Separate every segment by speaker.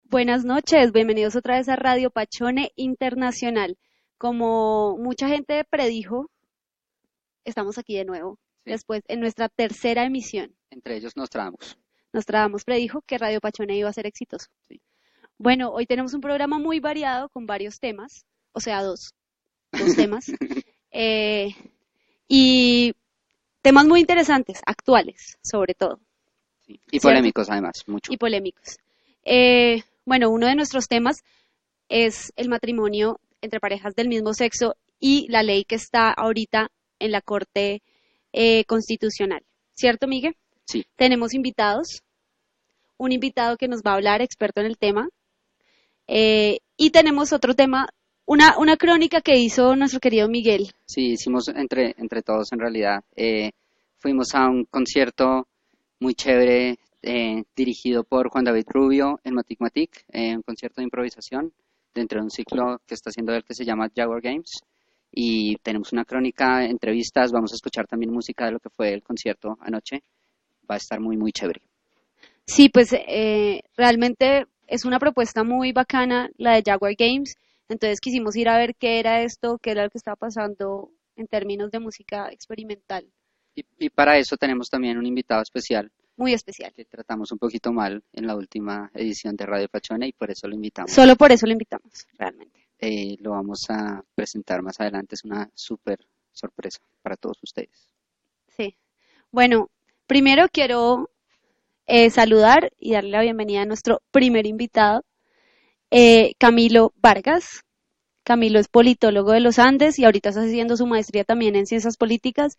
Speaker 1: Buenas noches, bienvenidos otra vez a Radio Pachone Internacional. Como mucha gente predijo, estamos aquí de nuevo,
Speaker 2: Sí,
Speaker 1: después en nuestra tercera emisión.
Speaker 2: entre ellos Nostradamus.
Speaker 1: Nostradamus predijo que Radio Pachone iba a ser exitoso.
Speaker 2: Sí.
Speaker 1: Bueno, hoy tenemos un programa muy variado con varios temas, o sea, dos temas, eh, y temas muy interesantes, actuales, sobre todo,
Speaker 2: Sí. Y
Speaker 1: ¿cierto?
Speaker 2: polémicos además, mucho.
Speaker 1: Y polémicos. Bueno, uno de nuestros temas es el matrimonio entre parejas del mismo sexo y la ley que está ahorita en la Corte Constitucional. ¿Cierto, Miguel?
Speaker 2: Sí.
Speaker 1: Tenemos invitados, un invitado que nos va a hablar, experto en el tema, y tenemos otro tema, una crónica que hizo nuestro querido Miguel.
Speaker 2: Sí, hicimos entre todos en realidad. Fuimos a un concierto muy chévere dirigido por Juan David Rubio en Matic Matic, un concierto de improvisación dentro de un ciclo que está haciendo él que se llama Jaguar Games. Y tenemos una crónica, entrevistas, vamos a escuchar también música de lo que fue el concierto anoche. Va a estar muy, muy chévere.
Speaker 1: Sí, pues realmente es una propuesta muy bacana la de Jaguar Games, entonces quisimos ir a ver qué era esto, qué era lo que estaba pasando en términos de música experimental,
Speaker 2: Y para eso tenemos también un invitado especial
Speaker 1: muy especial.
Speaker 2: que tratamos un poquito mal en la última edición de Radio Pachone y por eso lo invitamos.
Speaker 1: Solo por eso lo invitamos, realmente.
Speaker 2: Lo vamos a presentar más adelante, es una súper sorpresa para todos ustedes.
Speaker 1: Sí. Bueno, primero quiero saludar y darle la bienvenida a nuestro primer invitado, Camilo Vargas. Camilo es politólogo de los Andes y ahorita está haciendo su maestría también en ciencias políticas.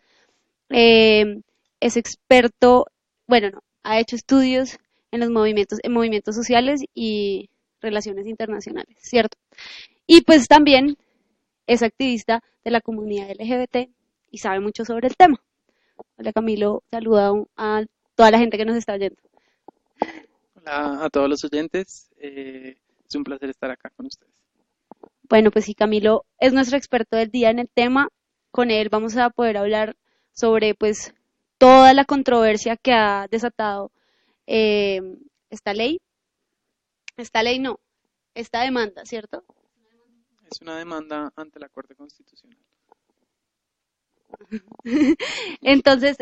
Speaker 1: Es experto, bueno, no, ha hecho estudios en los movimientos sociales y relaciones internacionales, ¿cierto? Y pues también es activista de la comunidad LGBT y sabe mucho sobre el tema. Hola Camilo, saluda a toda la gente que nos está oyendo.
Speaker 3: Hola a todos los oyentes, es un placer estar acá con ustedes.
Speaker 1: Bueno, pues sí, Camilo es nuestro experto del día en el tema. Con él vamos a poder hablar sobre pues toda la controversia que ha desatado eh, esta ley. Esta ley no, esta demanda, ¿cierto?
Speaker 3: Es una demanda ante la Corte Constitucional.
Speaker 1: Entonces,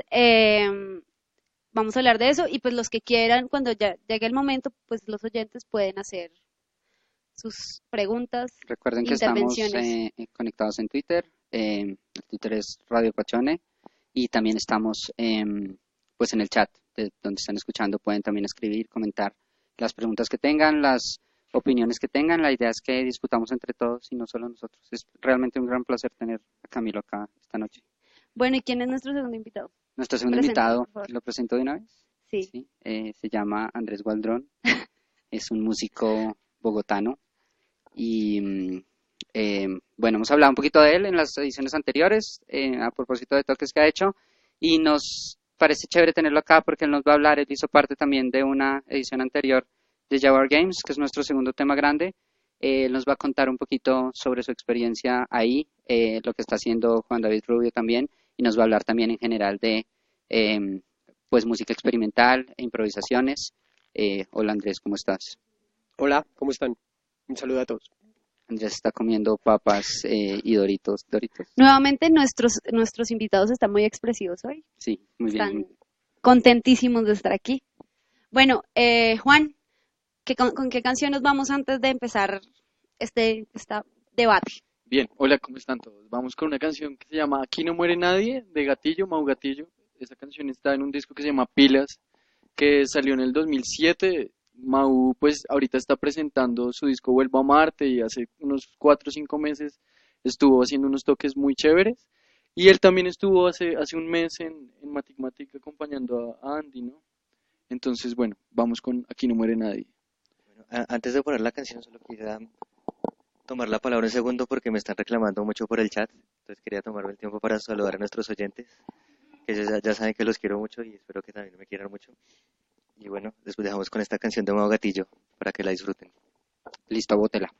Speaker 1: vamos a hablar de eso y pues los que quieran, cuando ya llegue el momento, pues los oyentes pueden hacer sus preguntas,
Speaker 2: Recuerden que estamos
Speaker 1: intervenciones.
Speaker 2: conectados en Twitter, el Twitter es Radio Pachone y también estamos pues en el chat de donde están escuchando, pueden también escribir, comentar las preguntas que tengan, las opiniones que tengan, la idea es que discutamos entre todos y no solo nosotros. Es realmente un gran placer tener a Camilo acá esta noche.
Speaker 1: Bueno, ¿y quién es nuestro segundo invitado?
Speaker 2: Nuestro segundo
Speaker 1: Preséntalo,
Speaker 2: invitado,
Speaker 1: por favor.
Speaker 2: ¿lo presento de una vez?
Speaker 1: Sí.
Speaker 2: Sí, se llama Andrés Gualdrón, es un músico bogotano y bueno, hemos hablado un poquito de él en las ediciones anteriores a propósito de toques que ha hecho y nos parece chévere tenerlo acá porque él nos va a hablar, él hizo parte también de una edición anterior de Jaguar Games, que es nuestro segundo tema grande. Él nos va a contar un poquito sobre su experiencia ahí, lo que está haciendo Juan David Rubio también, y nos va a hablar también en general de pues música experimental e improvisaciones. Hola Andrés, ¿cómo estás?
Speaker 4: Hola, ¿cómo están? Un saludo a todos.
Speaker 2: Andrés está comiendo papas y Doritos.
Speaker 1: Nuevamente nuestros invitados están muy expresivos hoy.
Speaker 2: Sí, muy bien.
Speaker 1: Están contentísimos de estar aquí. Bueno, Juan, ¿con qué canción nos vamos antes de empezar este debate?
Speaker 3: Bien, hola, ¿cómo están todos? Vamos con una canción que se llama Aquí no muere nadie, de Gatillo, Mau Gatillo. Esa canción está en un disco que se llama Pilas, que salió en el 2007. Mau, pues, ahorita está presentando su disco Vuelvo a Marte y hace unos 4 o 5 meses estuvo haciendo unos toques muy chéveres. Y él también estuvo hace un mes en Matic Matic acompañando a Andy, ¿no? Entonces, bueno, vamos con Aquí no muere nadie.
Speaker 5: Bueno, antes de poner la canción, solo quisiera tomar la palabra un segundo porque me están reclamando mucho por el chat. Entonces quería tomarme el tiempo para saludar a nuestros oyentes, que ya saben que los quiero mucho y espero que también me quieran mucho. Y bueno, después dejamos con esta canción de Mau Gatillo para que la disfruten.
Speaker 2: Listo, bótela.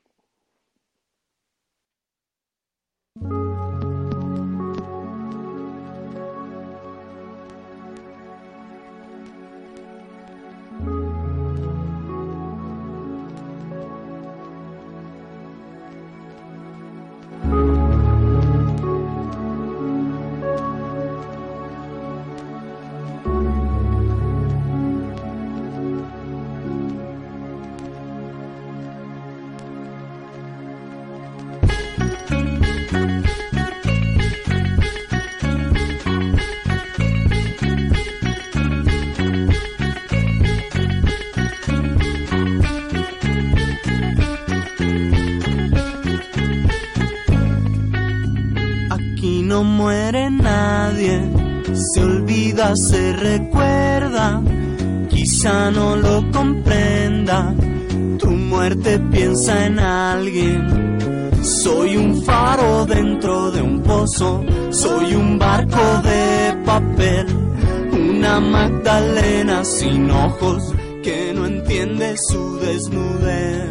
Speaker 6: Aquí no muere nadie, se olvida, se recuerda, quizá no lo comprenda, tu muerte piensa en alguien. Soy un faro dentro de un pozo, soy un barco de papel, una Magdalena sin ojos que no entiende su desnudez.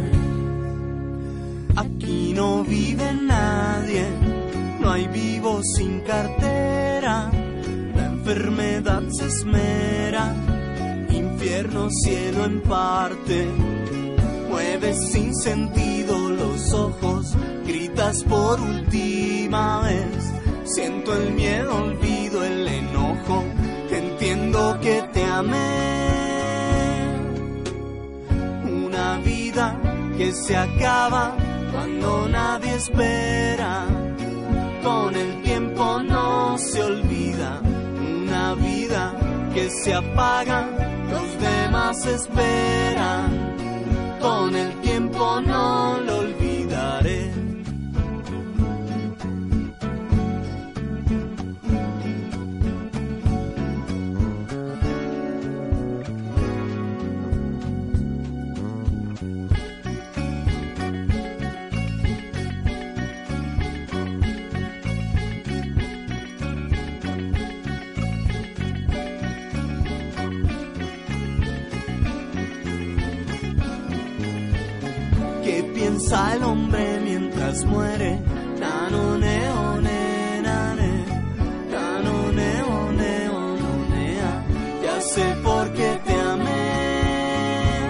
Speaker 6: Aquí no vive nadie, no hay vivos sin cartera, la enfermedad se esmera, infierno, cielo en parte, mueves sin sentido los ojos, gritas por última vez, siento el miedo, olvido el enojo, entiendo que te amé, una vida que se acaba cuando nadie espera. Con el tiempo no se olvida, una vida que se apaga, los demás esperan. Con el tiempo no lo olvidaré. ¿Qué piensa el hombre mientras muere? Nanone, nane, nanone, nonea. Ya sé por qué te amé.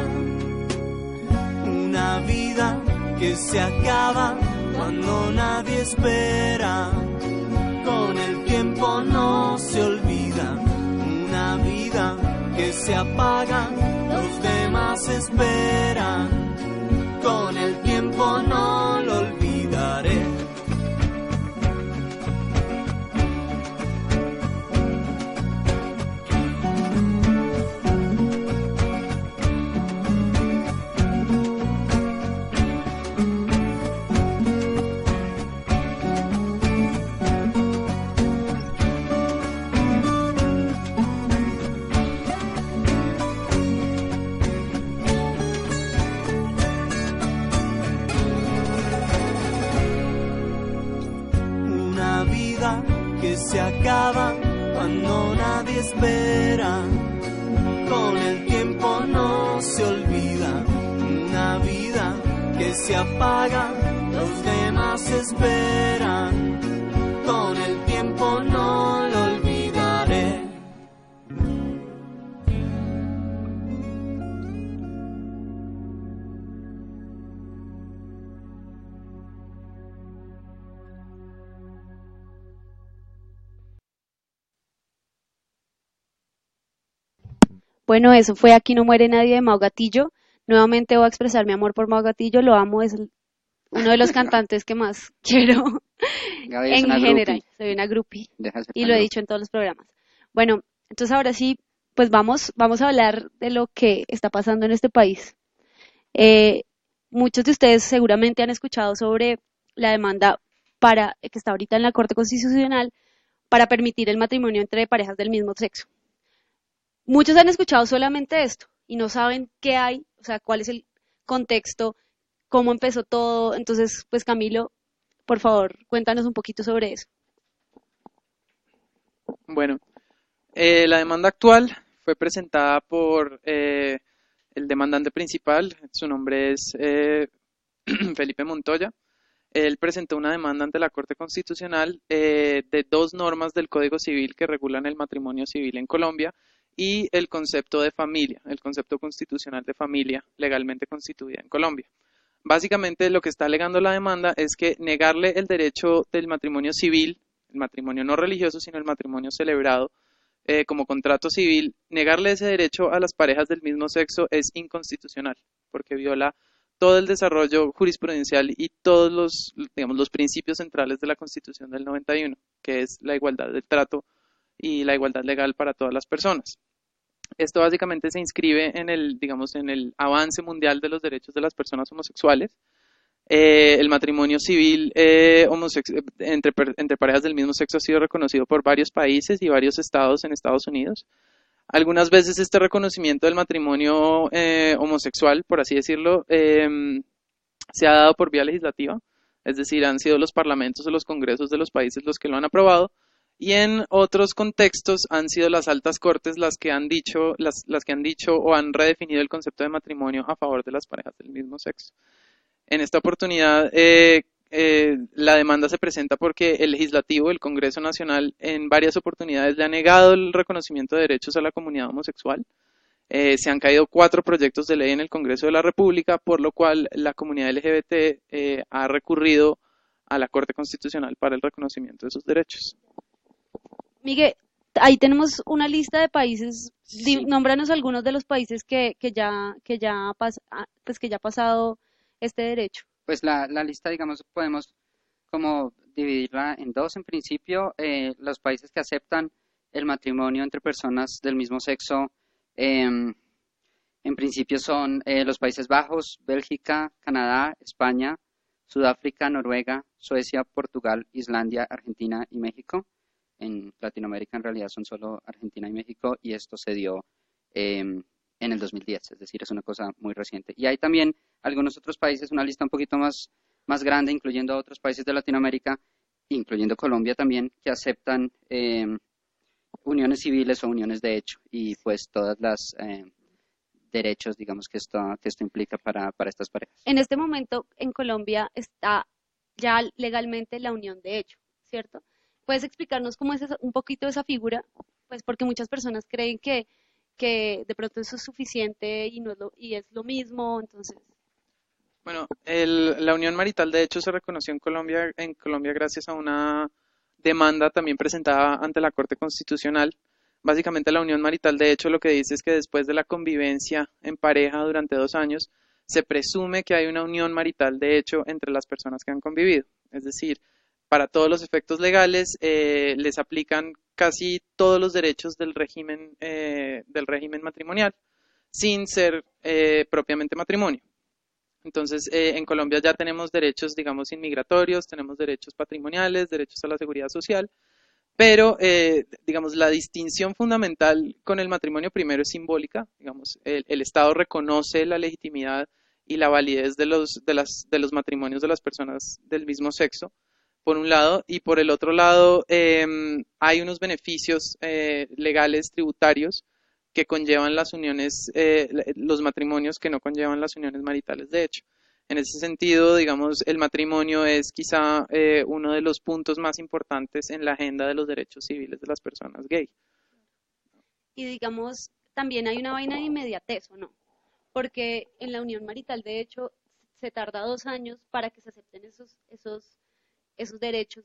Speaker 6: Una vida que se acaba cuando nadie espera. Con el tiempo no se olvida. Una vida que se apaga, los demás esperan. Con el tiempo no lo olvidaré. Que se acaba cuando nadie espera. Con el tiempo no se olvida. Una vida que se apaga, los demás esperan. Con el tiempo no lo olvidaré.
Speaker 1: Bueno, eso fue Aquí no muere nadie de Mau Gatillo. Nuevamente voy a expresar mi amor por Mau Gatillo, lo amo, es uno de los cantantes que más quiero
Speaker 2: Gaby es
Speaker 1: en
Speaker 2: una
Speaker 1: general.
Speaker 2: groupie.
Speaker 1: Soy una groupie
Speaker 2: Deja de ser
Speaker 1: y
Speaker 2: tan
Speaker 1: lo he
Speaker 2: groupie.
Speaker 1: dicho en todos los programas. Bueno, entonces ahora sí, pues vamos a hablar de lo que está pasando en este país. Muchos de ustedes seguramente han escuchado sobre la demanda que está ahorita en la Corte Constitucional para permitir el matrimonio entre parejas del mismo sexo. Muchos han escuchado solamente esto y no saben qué hay, o sea, cuál es el contexto, cómo empezó todo. Entonces, pues Camilo, por favor, cuéntanos un poquito sobre eso.
Speaker 3: Bueno, la demanda actual fue presentada por el demandante principal, su nombre es Felipe Montoya. Él presentó una demanda ante la Corte Constitucional de dos normas del Código Civil que regulan el matrimonio civil en Colombia y el concepto de familia, el concepto constitucional de familia legalmente constituida en Colombia. Básicamente lo que está alegando la demanda es que negarle el derecho del matrimonio civil, el matrimonio no religioso, sino el matrimonio celebrado como contrato civil, negarle ese derecho a las parejas del mismo sexo es inconstitucional, porque viola
Speaker 7: todo el desarrollo jurisprudencial y todos los principios centrales de la Constitución del 91, que es la igualdad del trato y la igualdad legal para todas las personas. Esto básicamente se inscribe en el avance mundial de los derechos de las personas homosexuales. El matrimonio civil entre parejas del mismo sexo ha sido reconocido por varios países y varios estados en Estados Unidos. Algunas veces este reconocimiento del matrimonio homosexual, por así decirlo, se ha dado por vía legislativa, es decir, han sido los parlamentos o los congresos de los países los que lo han aprobado, y en otros contextos han sido las altas cortes las que han dicho o han redefinido el concepto de matrimonio a favor de las parejas del mismo sexo. En esta oportunidad, la demanda se presenta porque el legislativo, el Congreso Nacional, en varias oportunidades le ha negado el reconocimiento de derechos a la comunidad homosexual. Se han caído 4 proyectos de ley en el Congreso de la República, por lo cual la comunidad LGBT ha recurrido a la Corte Constitucional para el reconocimiento de sus derechos.
Speaker 1: Miguel, ahí tenemos una lista de países.
Speaker 2: Sí.
Speaker 1: Nómbranos algunos de los países que ya ha pasado este derecho.
Speaker 2: Pues la lista, digamos, podemos como dividirla en 2. En principio, los países que aceptan el matrimonio entre personas del mismo sexo, en principio son los Países Bajos, Bélgica, Canadá, España, Sudáfrica, Noruega, Suecia, Portugal, Islandia, Argentina y México. En Latinoamérica en realidad son solo Argentina y México, y esto se dio en el 2010, es decir, es una cosa muy reciente. Y hay también algunos otros países, una lista un poquito más grande, incluyendo a otros países de Latinoamérica, incluyendo Colombia también, que aceptan uniones civiles o uniones de hecho, y pues todas las derechos, digamos, que esto implica para estas parejas.
Speaker 1: En este momento en Colombia está ya legalmente la unión de hecho, ¿cierto? ¿Puedes explicarnos cómo es un poquito esa figura? Pues porque muchas personas creen que de pronto eso es suficiente y es lo mismo, entonces.
Speaker 7: Bueno, la unión marital de hecho se reconoció en Colombia gracias a una demanda también presentada ante la Corte Constitucional. Básicamente la unión marital de hecho lo que dice es que después de la convivencia en pareja durante 2 años, se presume que hay una unión marital de hecho entre las personas que han convivido. Es decir, para todos los efectos legales les aplican casi todos los derechos del régimen matrimonial, sin ser propiamente matrimonio. Entonces, en Colombia ya tenemos derechos, digamos, inmigratorios, tenemos derechos patrimoniales, derechos a la seguridad social, pero, digamos, la distinción fundamental con el matrimonio primero es simbólica. Digamos, el Estado reconoce la legitimidad y la validez de los matrimonios de las personas del mismo sexo, por un lado, y por el otro lado hay unos beneficios legales tributarios que conllevan las uniones, los matrimonios que no conllevan las uniones maritales de hecho. En ese sentido, digamos, el matrimonio es quizá uno de los puntos más importantes en la agenda de los derechos civiles de las personas gay.
Speaker 1: Y digamos, también hay una vaina de inmediatez, ¿o no? Porque en la unión marital de hecho se tarda 2 años para que se acepten esos derechos.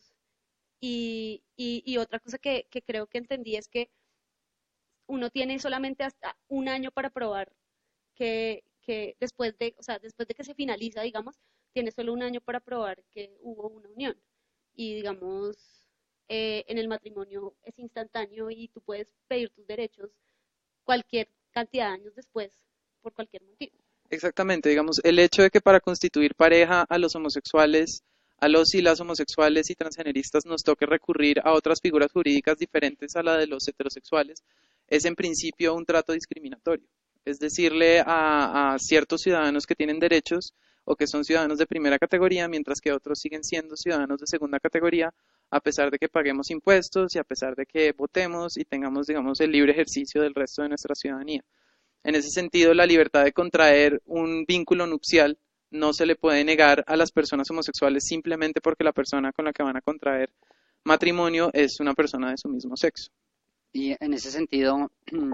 Speaker 1: Y otra cosa que creo que entendí es que uno tiene solamente hasta 1 año para probar que después de que se finaliza, digamos, tiene solo 1 año para probar que hubo una unión. Y digamos, en el matrimonio es instantáneo y tú puedes pedir tus derechos cualquier cantidad de años después, por cualquier motivo.
Speaker 7: Exactamente, digamos, el hecho de que para constituir pareja a los homosexuales, a los y las homosexuales y transgeneristas nos toque recurrir a otras figuras jurídicas diferentes a la de los heterosexuales, es en principio un trato discriminatorio. Es decirle a ciertos ciudadanos que tienen derechos o que son ciudadanos de primera categoría, mientras que otros siguen siendo ciudadanos de segunda categoría, a pesar de que paguemos impuestos y a pesar de que votemos y tengamos, digamos, el libre ejercicio del resto de nuestra ciudadanía. En ese sentido, la libertad de contraer un vínculo nupcial no se le puede negar a las personas homosexuales simplemente porque la persona con la que van a contraer matrimonio es una persona de su mismo sexo.
Speaker 2: Y en ese sentido,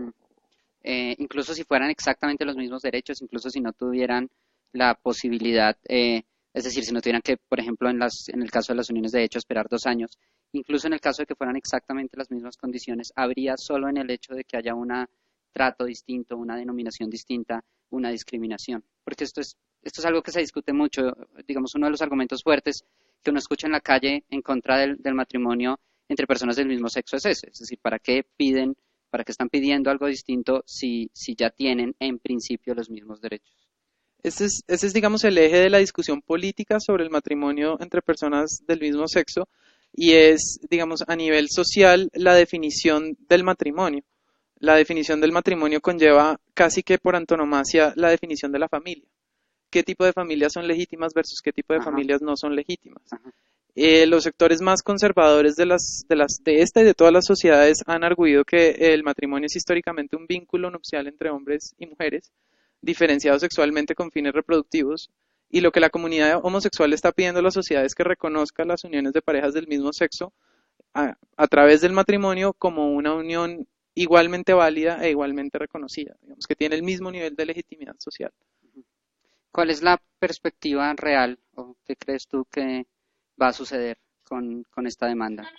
Speaker 2: incluso si fueran exactamente los mismos derechos, incluso si no tuvieran la posibilidad, es decir, si no tuvieran que, por ejemplo, en el caso de las uniones de hecho, esperar 2 años, incluso en el caso de que fueran exactamente las mismas condiciones, habría solo en el hecho de que haya un trato distinto, una denominación distinta, una discriminación, porque esto es esto es algo que se discute mucho, digamos, uno de los argumentos fuertes que uno escucha en la calle en contra del matrimonio entre personas del mismo sexo es ese. Es decir, ¿para qué están pidiendo algo distinto si ya tienen en principio los mismos derechos?
Speaker 7: Ese es, digamos, el eje de la discusión política sobre el matrimonio entre personas del mismo sexo y es, digamos, a nivel social la definición del matrimonio. La definición del matrimonio conlleva casi que por antonomasia la definición de la familia. ¿Qué tipo de familias son legítimas versus qué tipo de familias no son legítimas? Los sectores más conservadores de esta y de todas las sociedades han arguido que el matrimonio es históricamente un vínculo nupcial entre hombres y mujeres, diferenciados sexualmente con fines reproductivos, y lo que la comunidad homosexual está pidiendo a la sociedad es que reconozca las uniones de parejas del mismo sexo a través del matrimonio como una unión igualmente válida e igualmente reconocida, digamos que tiene el mismo nivel de legitimidad social.
Speaker 2: ¿Cuál es la perspectiva real o qué crees tú que va a suceder con esta demanda?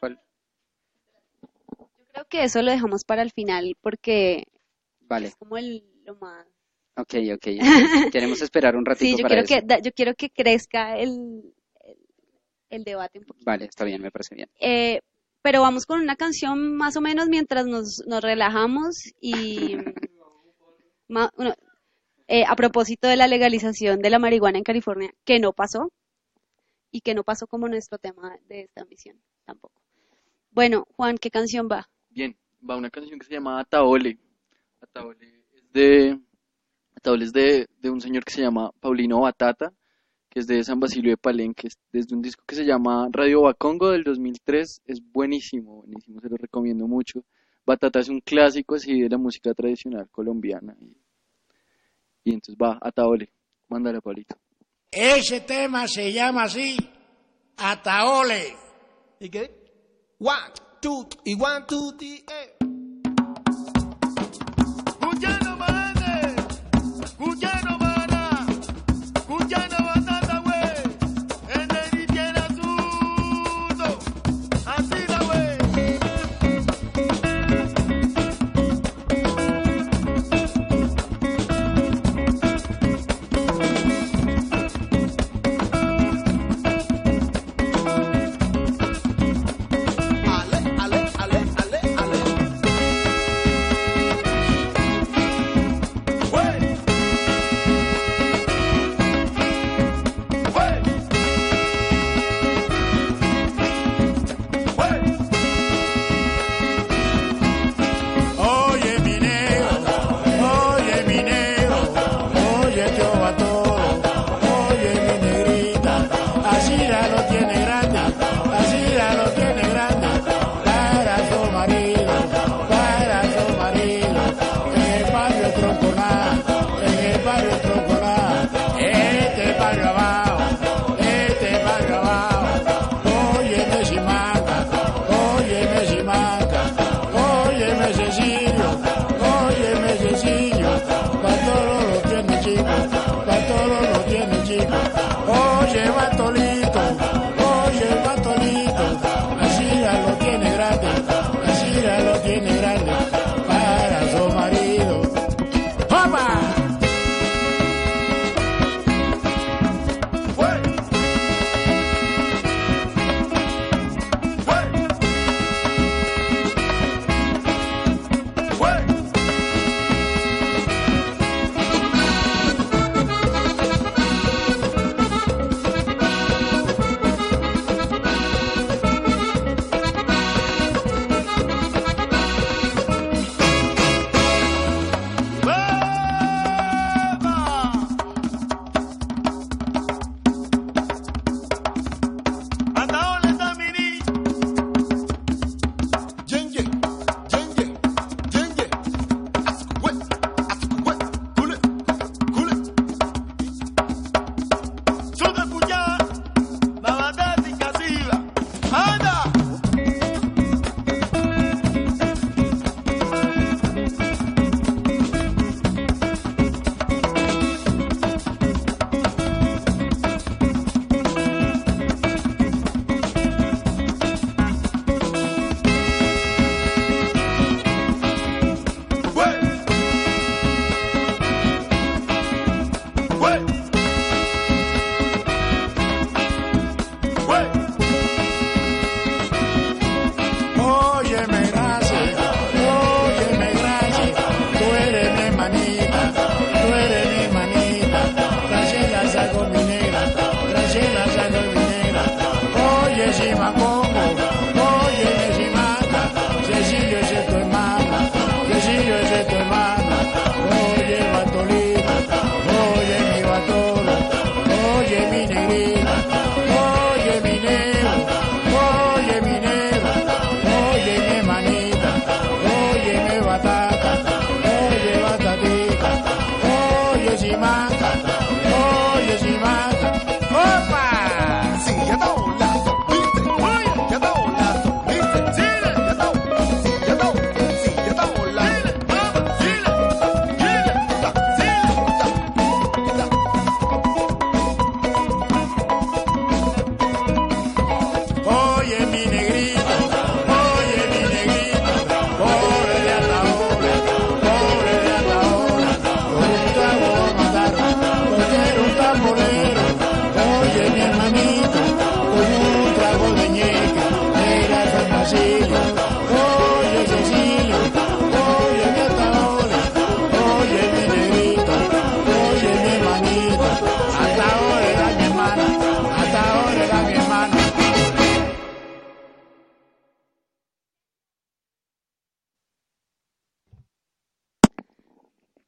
Speaker 1: Yo creo que eso lo dejamos para el final porque
Speaker 2: Vale.
Speaker 1: es como lo más...
Speaker 2: Ok. Queremos esperar un ratito
Speaker 1: Sí,
Speaker 2: para eso.
Speaker 1: yo quiero que crezca el debate un poquito.
Speaker 2: Vale, está bien, me parece bien.
Speaker 1: Pero vamos con una canción más o menos mientras nos relajamos y a propósito de la legalización de la marihuana en California, que no pasó y que no pasó como nuestro tema de esta misión tampoco. Bueno, Juan, ¿qué canción va?
Speaker 3: Bien, va una canción que se llama Ataole. Ataole es de un señor que se llama Paulino Batata, que es de San Basilio de Palenque, es desde un disco que se llama Radio Bacongo del 2003, es buenísimo, se lo recomiendo mucho. Batata es un clásico así de la música tradicional colombiana, y entonces va, Ataole, mándale, Paulito.
Speaker 8: Ese tema se llama así, Ataole.
Speaker 6: ¿Y qué? 1, 2, y 1, 2, 3,
Speaker 8: Cuyano Mane, Cuyano Mana, Cuyano Batata, güey, en el tiene asunto, así la güey.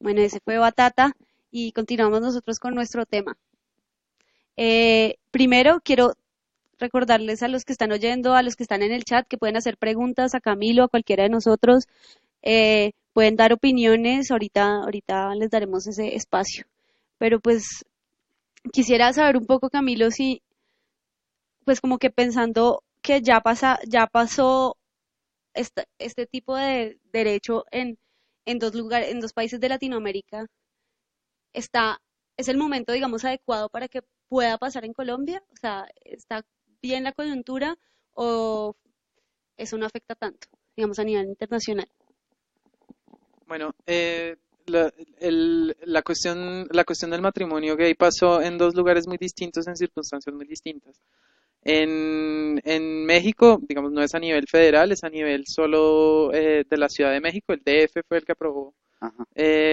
Speaker 1: Bueno, ese fue Batata y continuamos nosotros con nuestro tema. Primero quiero recordarles a los que están oyendo, a los que están en el chat, que pueden hacer preguntas a Camilo, a cualquiera de nosotros, pueden dar opiniones, ahorita les daremos ese espacio. Pero pues quisiera saber un poco, Camilo, si pues como que pensando que ya pasó este tipo de derecho en dos lugares, en dos países de Latinoamérica, es el momento, digamos, adecuado para que pueda pasar en Colombia. O sea, ¿está bien la coyuntura o eso no afecta tanto, digamos, a nivel internacional?
Speaker 7: Bueno, la cuestión del matrimonio gay pasó en dos lugares muy distintos, en circunstancias muy distintas. En México, digamos, no es a nivel federal, es a nivel solo de la Ciudad de México. El DF fue el que aprobó
Speaker 2: Ajá.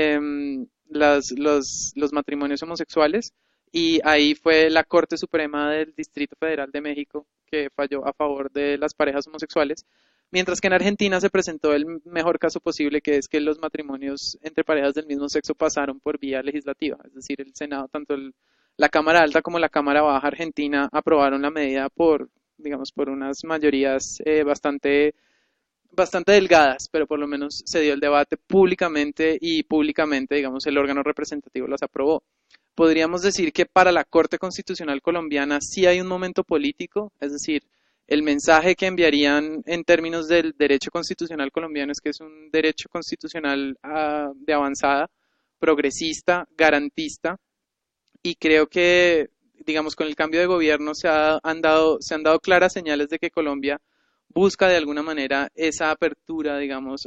Speaker 7: los matrimonios homosexuales, y ahí fue la Corte Suprema del Distrito Federal de México que falló a favor de las parejas homosexuales, mientras que en Argentina se presentó el mejor caso posible, que es que los matrimonios entre parejas del mismo sexo pasaron por vía legislativa, es decir, el Senado, tanto la Cámara Alta como la Cámara Baja argentina aprobaron la medida por, digamos, por unas mayorías bastante delgadas, pero por lo menos se dio el debate públicamente y públicamente, digamos, el órgano representativo las aprobó. Podríamos decir que para la Corte Constitucional colombiana sí hay un momento político, es decir, el mensaje que enviarían en términos del derecho constitucional colombiano es que es un derecho constitucional de avanzada, progresista, garantista, y creo que, digamos, con el cambio de gobierno se han dado claras señales de que Colombia busca de alguna manera esa apertura, digamos,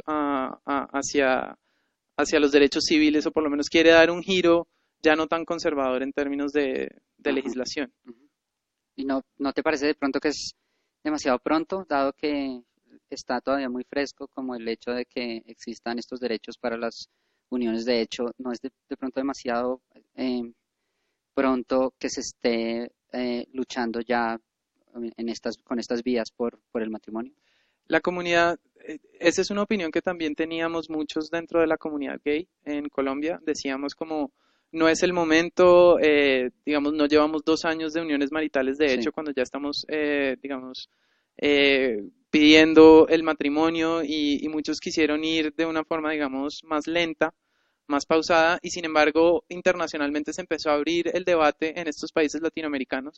Speaker 7: hacia los derechos civiles, o por lo menos quiere dar un giro ya no tan conservador en términos de legislación.
Speaker 2: ¿Y no te parece de pronto que es demasiado pronto, dado que está todavía muy fresco, como el hecho de que existan estos derechos para las uniones de hecho? ¿No es de pronto demasiado pronto que se esté luchando ya con estas vías por el matrimonio?
Speaker 7: La comunidad, esa es una opinión que también teníamos muchos dentro de la comunidad gay en Colombia. Decíamos como, no es el momento, digamos, no llevamos 2 años de uniones maritales de hecho, cuando ya estamos, digamos, pidiendo el matrimonio, y muchos quisieron ir de una forma, digamos, más lenta, más pausada, y sin embargo internacionalmente se empezó a abrir el debate en estos países latinoamericanos.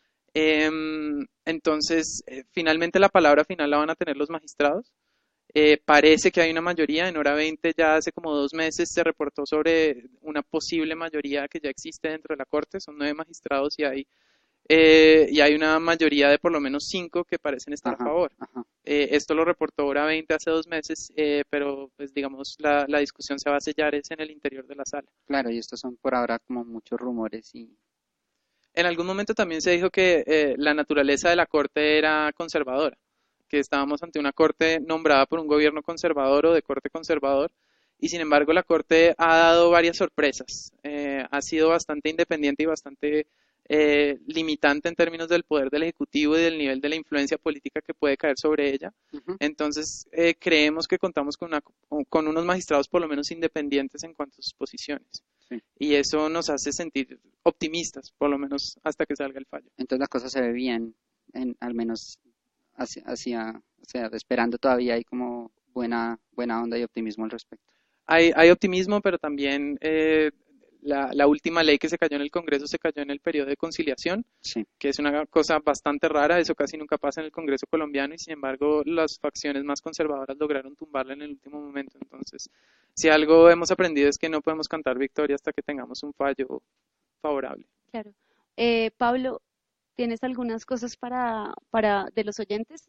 Speaker 7: Entonces, finalmente la palabra final la van a tener los magistrados. Parece que hay una mayoría. En hora 20, ya hace como 2 meses, se reportó sobre una posible mayoría que ya existe dentro de la Corte. Son 9 magistrados y hay una mayoría de por lo menos 5 que parecen estar a favor. Esto lo reportó hora 20 hace 2 meses, pero pues digamos la discusión se va a sellar es en el interior de la sala.
Speaker 2: Claro, y estos son por ahora como muchos rumores y...
Speaker 7: En algún momento también se dijo que la naturaleza de la Corte era conservadora, que estábamos ante una Corte nombrada por un gobierno conservador o de corte conservador, y sin embargo la Corte ha dado varias sorpresas. Ha sido bastante independiente y bastante limitante en términos del poder del Ejecutivo y del nivel de la influencia política que puede caer sobre ella. Entonces creemos que contamos con unos magistrados por lo menos independientes en cuanto a sus posiciones. Sí. Y eso nos hace sentir optimistas, por lo menos hasta que salga el fallo.
Speaker 2: Entonces la cosa se ve bien, al menos o sea, esperando todavía hay como buena onda y optimismo al respecto.
Speaker 7: Hay optimismo, pero también la última ley que se cayó en el Congreso se cayó en el periodo de conciliación, que es una cosa bastante rara. Eso casi nunca pasa en el Congreso colombiano, y sin embargo las facciones más conservadoras lograron tumbarla en el último momento. Entonces, si algo hemos aprendido es que no podemos cantar victoria hasta que tengamos un fallo favorable.
Speaker 1: Claro. Pablo, ¿tienes algunas cosas para de los oyentes?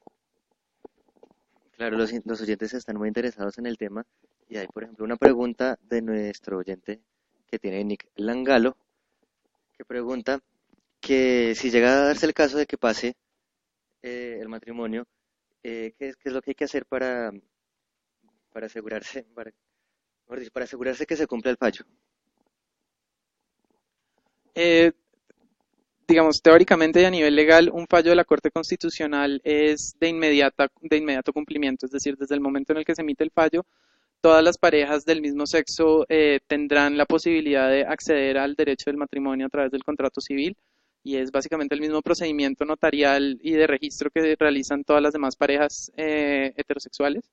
Speaker 5: Claro, los oyentes están muy interesados en el tema, y hay, por ejemplo, una pregunta de nuestro oyente que tiene Nick Langalo, que pregunta que si llega a darse el caso de que pase el matrimonio, ¿qué es lo que hay que hacer para asegurarse, para asegurarse que se cumpla el fallo?
Speaker 7: Digamos, teóricamente y a nivel legal, un fallo de la Corte Constitucional es de inmediato cumplimiento, es decir, desde el momento en el que se emite el fallo, todas las parejas del mismo sexo tendrán la posibilidad de acceder al derecho del matrimonio a través del contrato civil, y es básicamente el mismo procedimiento notarial y de registro que realizan todas las demás parejas heterosexuales.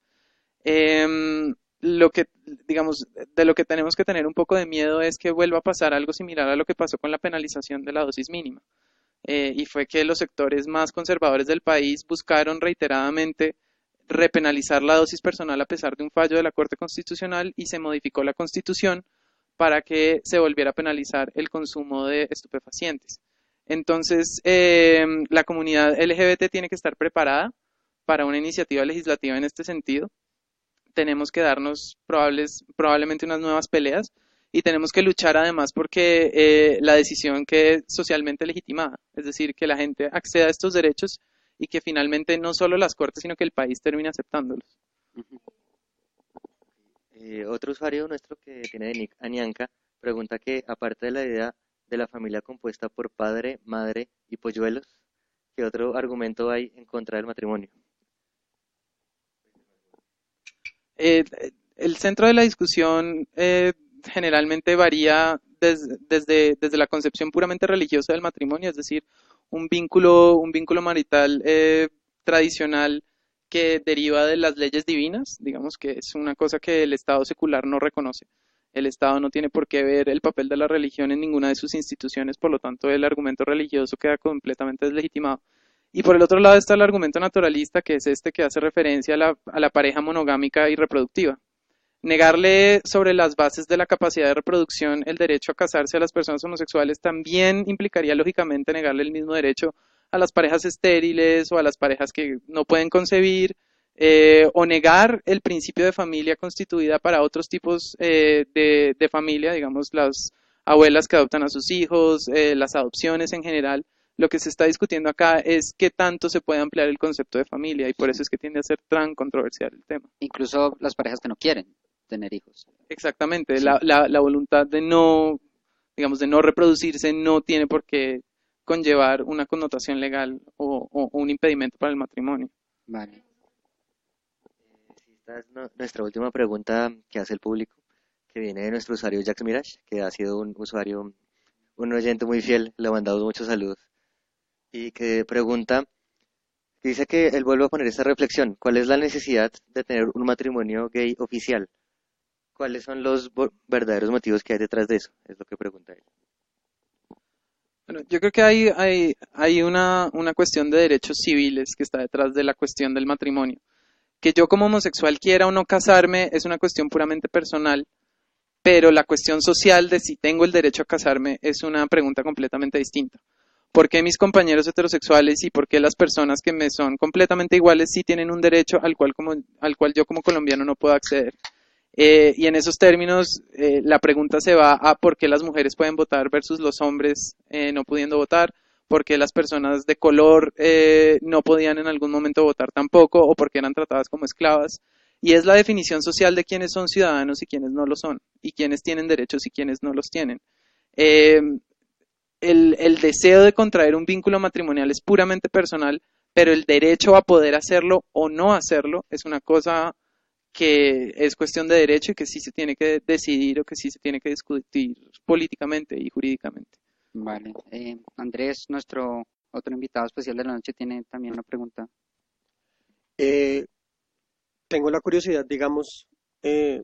Speaker 7: Lo que, digamos, de lo que tenemos que tener un poco de miedo es que vuelva a pasar algo similar a lo que pasó con la penalización de la dosis mínima. Y fue que los sectores más conservadores del país buscaron reiteradamente repenalizar la dosis personal a pesar de un fallo de la Corte Constitucional, y se modificó la Constitución para que se volviera a penalizar el consumo de estupefacientes. Entonces, la comunidad LGBT tiene que estar preparada para una iniciativa legislativa en este sentido. Tenemos que darnos probablemente unas nuevas peleas, y tenemos que luchar además porque la decisión quede socialmente legitimada, es decir, que la gente acceda a estos derechos y que finalmente no solo las Cortes, sino que el país termine aceptándolos.
Speaker 5: Otro usuario nuestro que tiene de nick Añanca pregunta que, aparte de la idea de la familia compuesta por padre, madre y polluelos, ¿qué otro argumento hay en contra del matrimonio?
Speaker 7: El centro de la discusión generalmente varía desde la concepción puramente religiosa del matrimonio, es decir, un vínculo marital tradicional que deriva de las leyes divinas, digamos que es una cosa que el Estado secular no reconoce. El Estado no tiene por qué ver el papel de la religión en ninguna de sus instituciones, por lo tanto el argumento religioso queda completamente deslegitimado. Y por el otro lado está el argumento naturalista, que es este que hace referencia a la pareja monogámica y reproductiva. Negarle sobre las bases de la capacidad de reproducción el derecho a casarse a las personas homosexuales también implicaría lógicamente negarle el mismo derecho a las parejas estériles o a las parejas que no pueden concebir, o negar el principio de familia constituida para otros tipos de familia, digamos las abuelas que adoptan a sus hijos, las adopciones en general. Lo que se está discutiendo acá es qué tanto se puede ampliar el concepto de familia, y por eso es que tiende a ser tan controversial el tema.
Speaker 2: Incluso las parejas que no quieren tener hijos.
Speaker 7: Exactamente,
Speaker 2: Sí.
Speaker 7: la voluntad de no, digamos, de no reproducirse no tiene por qué conllevar una connotación legal o un impedimento para el matrimonio.
Speaker 2: Vale.
Speaker 5: Sí, esta es nuestra última pregunta que hace el público, que viene de nuestro usuario Jax Mirage, que ha sido un usuario, un oyente muy fiel, le mandamos muchos saludos, y que pregunta, dice que él vuelve a poner esta reflexión: ¿cuál es la necesidad de tener un matrimonio gay oficial? ¿Cuáles son los verdaderos motivos que hay detrás de eso? Es lo que pregunta él.
Speaker 7: Bueno, yo creo que hay una cuestión de derechos civiles que está detrás de la cuestión del matrimonio. Que yo como homosexual quiera o no casarme es una cuestión puramente personal, pero la cuestión social de si tengo el derecho a casarme es una pregunta completamente distinta. ¿Por qué mis compañeros heterosexuales y por qué las personas que me son completamente iguales sí tienen un derecho al cual yo como colombiano no puedo acceder? Y en esos términos la pregunta se va a por qué las mujeres pueden votar versus los hombres no pudiendo votar, por qué las personas de color no podían en algún momento votar tampoco, o por qué eran tratadas como esclavas. Y es la definición social de quiénes son ciudadanos y quiénes no lo son, y quiénes tienen derechos y quiénes no los tienen. El deseo de contraer un vínculo matrimonial es puramente personal, pero el derecho a poder hacerlo o no hacerlo es una cosa que es cuestión de derecho y que sí se tiene que decidir o que sí se tiene que discutir políticamente y jurídicamente.
Speaker 2: Vale. Andrés, nuestro otro invitado especial de la noche, tiene también una pregunta.
Speaker 4: Tengo la curiosidad, digamos, es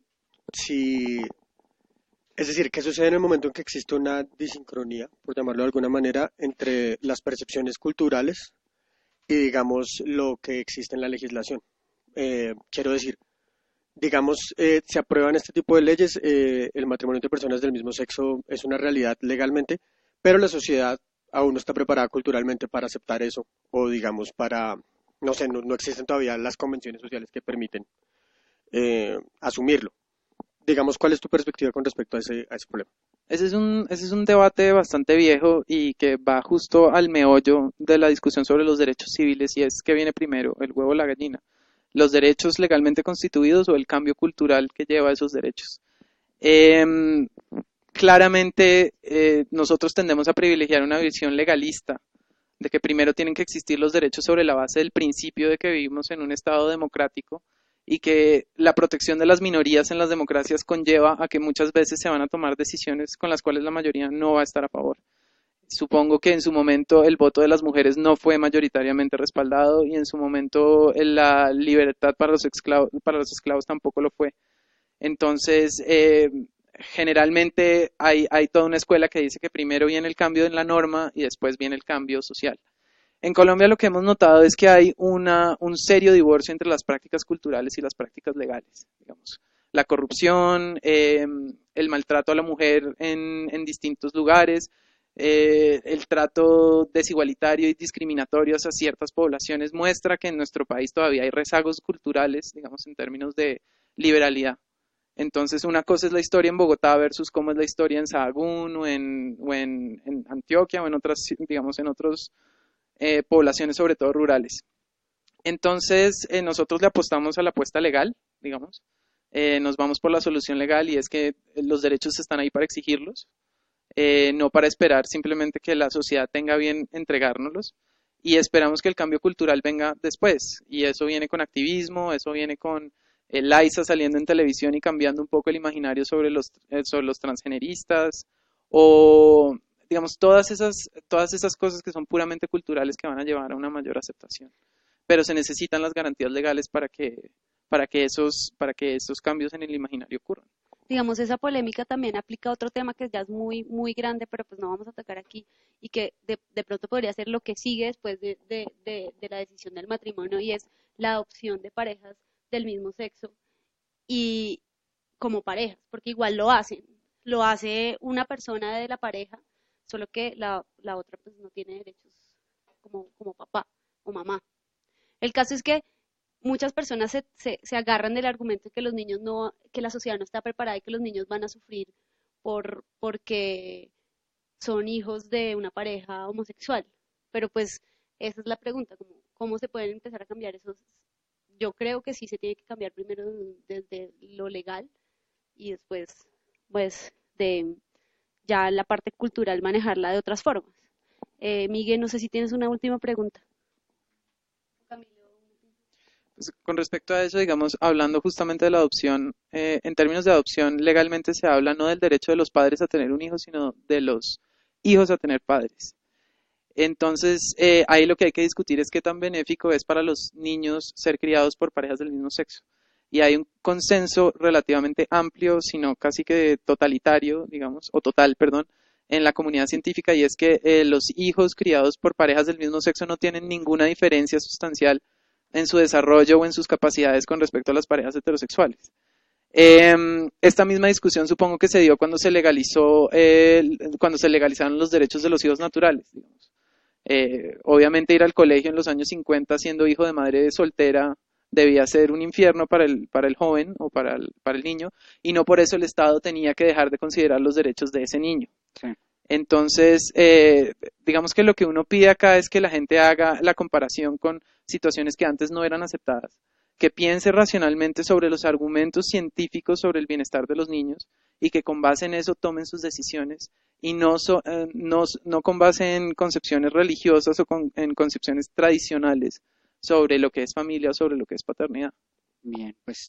Speaker 4: decir, ¿qué sucede en el momento en que existe una disincronía, por llamarlo de alguna manera, entre las percepciones culturales y, digamos, lo que existe en la legislación? Quiero decir, digamos, se aprueban este tipo de leyes, el matrimonio entre personas del mismo sexo es una realidad legalmente, pero la sociedad aún no está preparada culturalmente para aceptar eso, o digamos, no sé, no existen todavía las convenciones sociales que permiten asumirlo. Digamos, ¿cuál es tu perspectiva con respecto a ese problema?
Speaker 7: Ese es un debate bastante viejo y que va justo al meollo de la discusión sobre los derechos civiles, y es ¿qué viene primero, el huevo o la gallina? ¿Los derechos legalmente constituidos o el cambio cultural que lleva a esos derechos? Claramente nosotros tendemos a privilegiar una visión legalista de que primero tienen que existir los derechos sobre la base del principio de que vivimos en un estado democrático, y que la protección de las minorías en las democracias conlleva a que muchas veces se van a tomar decisiones con las cuales la mayoría no va a estar a favor. Supongo que en su momento el voto de las mujeres no fue mayoritariamente respaldado y en su momento la libertad para los esclavos tampoco lo fue. Entonces, generalmente hay toda una escuela que dice que primero viene el cambio en la norma y después viene el cambio social. En Colombia lo que hemos notado es que hay un serio divorcio entre las prácticas culturales y las prácticas legales, digamos. La corrupción, el maltrato a la mujer en distintos lugares, el trato desigualitario y discriminatorio hacia ciertas poblaciones muestra que en nuestro país todavía hay rezagos culturales, digamos, en términos de liberalidad. Entonces, una cosa es la historia en Bogotá versus cómo es la historia en Sahagún o en Antioquia o en otras, digamos, en otras poblaciones, sobre todo rurales. Entonces, nosotros le apostamos a la apuesta legal, digamos. Nos vamos por la solución legal y es que los derechos están ahí para exigirlos. No para esperar simplemente que la sociedad tenga bien entregárnoslos y esperamos que el cambio cultural venga después y eso viene con activismo, eso viene con Liza saliendo en televisión y cambiando un poco el imaginario sobre los transgeneristas o digamos todas esas cosas que son puramente culturales que van a llevar a una mayor aceptación, pero se necesitan las garantías legales para que esos cambios en el imaginario ocurran.
Speaker 1: Digamos, esa polémica también aplica a otro tema que ya es muy, muy grande, pero pues no vamos a tocar aquí y que de pronto podría ser lo que sigue después de la decisión del matrimonio y es la adopción de parejas del mismo sexo y como parejas, porque igual lo hace una persona de la pareja, solo que la otra pues no tiene derechos como papá o mamá. El caso es que muchas personas se agarran del argumento de que los niños que la sociedad no está preparada y que los niños van a sufrir porque son hijos de una pareja homosexual. Pero pues esa es la pregunta, ¿cómo se pueden empezar a cambiar esos? Yo creo que sí se tiene que cambiar primero desde lo legal y después pues de ya la parte cultural manejarla de otras formas. Miguel, no sé si tienes una última pregunta.
Speaker 7: Pues, con respecto a eso, digamos, hablando justamente de la adopción, en términos de adopción, legalmente se habla no del derecho de los padres a tener un hijo, sino de los hijos a tener padres. Entonces, ahí lo que hay que discutir es qué tan benéfico es para los niños ser criados por parejas del mismo sexo. Y hay un consenso relativamente amplio, sino casi que totalitario, digamos, o total, perdón, en la comunidad científica, y es que los hijos criados por parejas del mismo sexo no tienen ninguna diferencia sustancial en su desarrollo o en sus capacidades con respecto a las parejas heterosexuales. Esta misma discusión supongo que se dio cuando se legalizaron los derechos de los hijos naturales, digamos. Obviamente ir al colegio en los años 50 siendo hijo de madre soltera debía ser un infierno para el joven o para el niño, y no por eso el Estado tenía que dejar de considerar los derechos de ese niño.
Speaker 2: Sí.
Speaker 7: Entonces, digamos que lo que uno pide acá es que la gente haga la comparación con situaciones que antes no eran aceptadas, que piense racionalmente sobre los argumentos científicos sobre el bienestar de los niños y que con base en eso tomen sus decisiones y no con base en concepciones religiosas o en concepciones tradicionales sobre lo que es familia o sobre lo que es paternidad.
Speaker 2: Bien, pues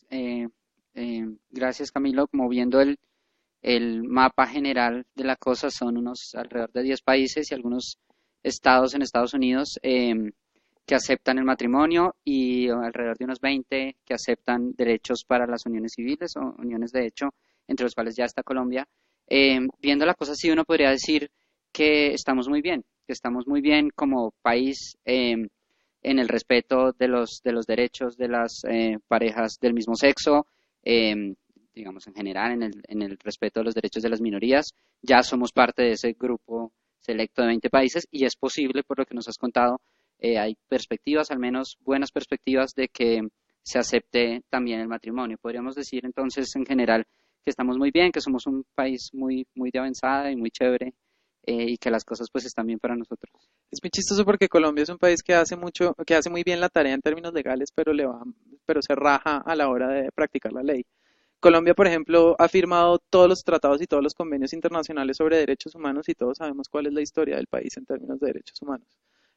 Speaker 2: gracias Camilo. Como viendo el mapa general de la cosa, son unos alrededor de 10 países y algunos estados en Estados Unidos que aceptan el matrimonio y alrededor de unos 20 que aceptan derechos para las uniones civiles o uniones de hecho, entre los cuales ya está Colombia. Viendo la cosa así, uno podría decir que estamos muy bien como país en el respeto de los derechos de las parejas del mismo sexo, digamos en general, en el respeto de los derechos de las minorías. Ya somos parte de ese grupo selecto de 20 países y es posible, por lo que nos has contado, hay perspectivas, al menos buenas perspectivas, de que se acepte también el matrimonio. Podríamos decir entonces en general que estamos muy bien, que somos un país muy, muy de avanzada y muy chévere y que las cosas pues están bien para nosotros.
Speaker 7: Es muy chistoso porque Colombia es un país que hace muy bien la tarea en términos legales, pero se raja a la hora de practicar la ley. Colombia, por ejemplo, ha firmado todos los tratados y todos los convenios internacionales sobre derechos humanos y todos sabemos cuál es la historia del país en términos de derechos humanos.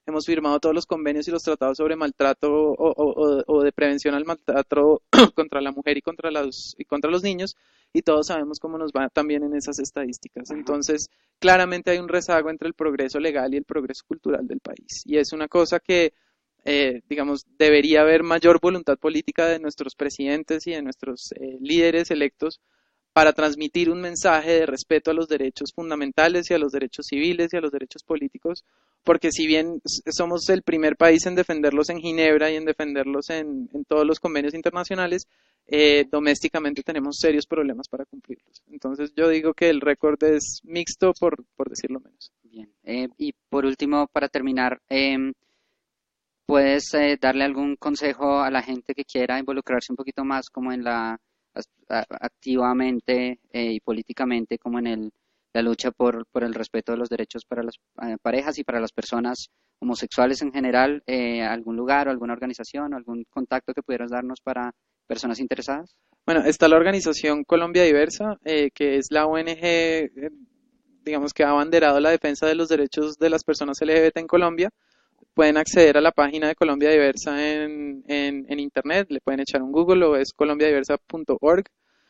Speaker 7: hemos firmado todos los convenios y los tratados sobre maltrato o de prevención al maltrato contra la mujer y contra los niños, y todos sabemos cómo nos va también en esas estadísticas. Entonces, claramente hay un rezago entre el progreso legal y el progreso cultural del país, y es una cosa que, digamos, debería haber mayor voluntad política de nuestros presidentes y de nuestros líderes electos para transmitir un mensaje de respeto a los derechos fundamentales y a los derechos civiles y a los derechos políticos, porque si bien somos el primer país en defenderlos en Ginebra y en defenderlos en todos los convenios internacionales, domésticamente tenemos serios problemas para cumplirlos. Entonces yo digo que el récord es mixto, por decirlo menos.
Speaker 2: Bien. Y por último, para terminar, ¿puedes darle algún consejo a la gente que quiera involucrarse un poquito más como en activamente y políticamente como en la lucha por el respeto de los derechos para las parejas y para las personas homosexuales en general? ¿Algún lugar o alguna organización o algún contacto que pudieras darnos para personas interesadas?
Speaker 7: Bueno, está la organización Colombia Diversa, que es la ONG, digamos, que ha abanderado la defensa de los derechos de las personas LGBT en Colombia. Pueden acceder a la página de Colombia Diversa en internet, le pueden echar un Google o es colombiadiversa.org.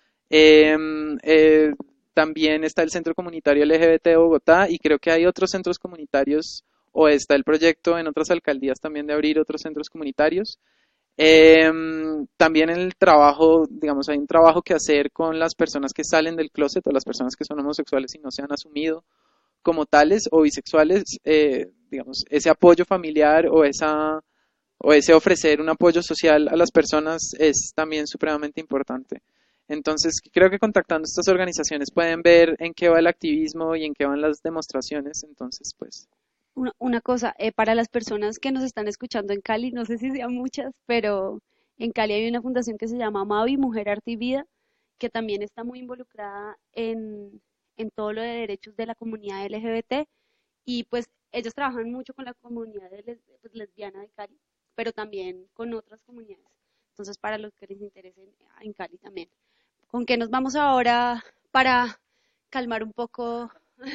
Speaker 7: También está el Centro Comunitario LGBT de Bogotá, y creo que hay otros centros comunitarios, o está el proyecto en otras alcaldías también de abrir otros centros comunitarios. También el trabajo, digamos, hay un trabajo que hacer con las personas que salen del closet o las personas que son homosexuales y no se han asumido como tales o bisexuales, digamos, ese apoyo familiar o ese ofrecer un apoyo social a las personas es también supremamente importante. Entonces, creo que contactando estas organizaciones pueden ver en qué va el activismo y en qué van las demostraciones. Entonces, pues...
Speaker 1: Una cosa, para las personas que nos están escuchando en Cali, no sé si sean muchas, pero en Cali hay una fundación que se llama Mavi, Mujer, Arte y Vida, que también está muy involucrada en todo lo de derechos de la comunidad LGBT, y pues ellos trabajan mucho con la comunidad lesbiana de Cali, pero también con otras comunidades. Entonces, para los que les interese en Cali también. ¿Con qué nos vamos ahora para calmar un poco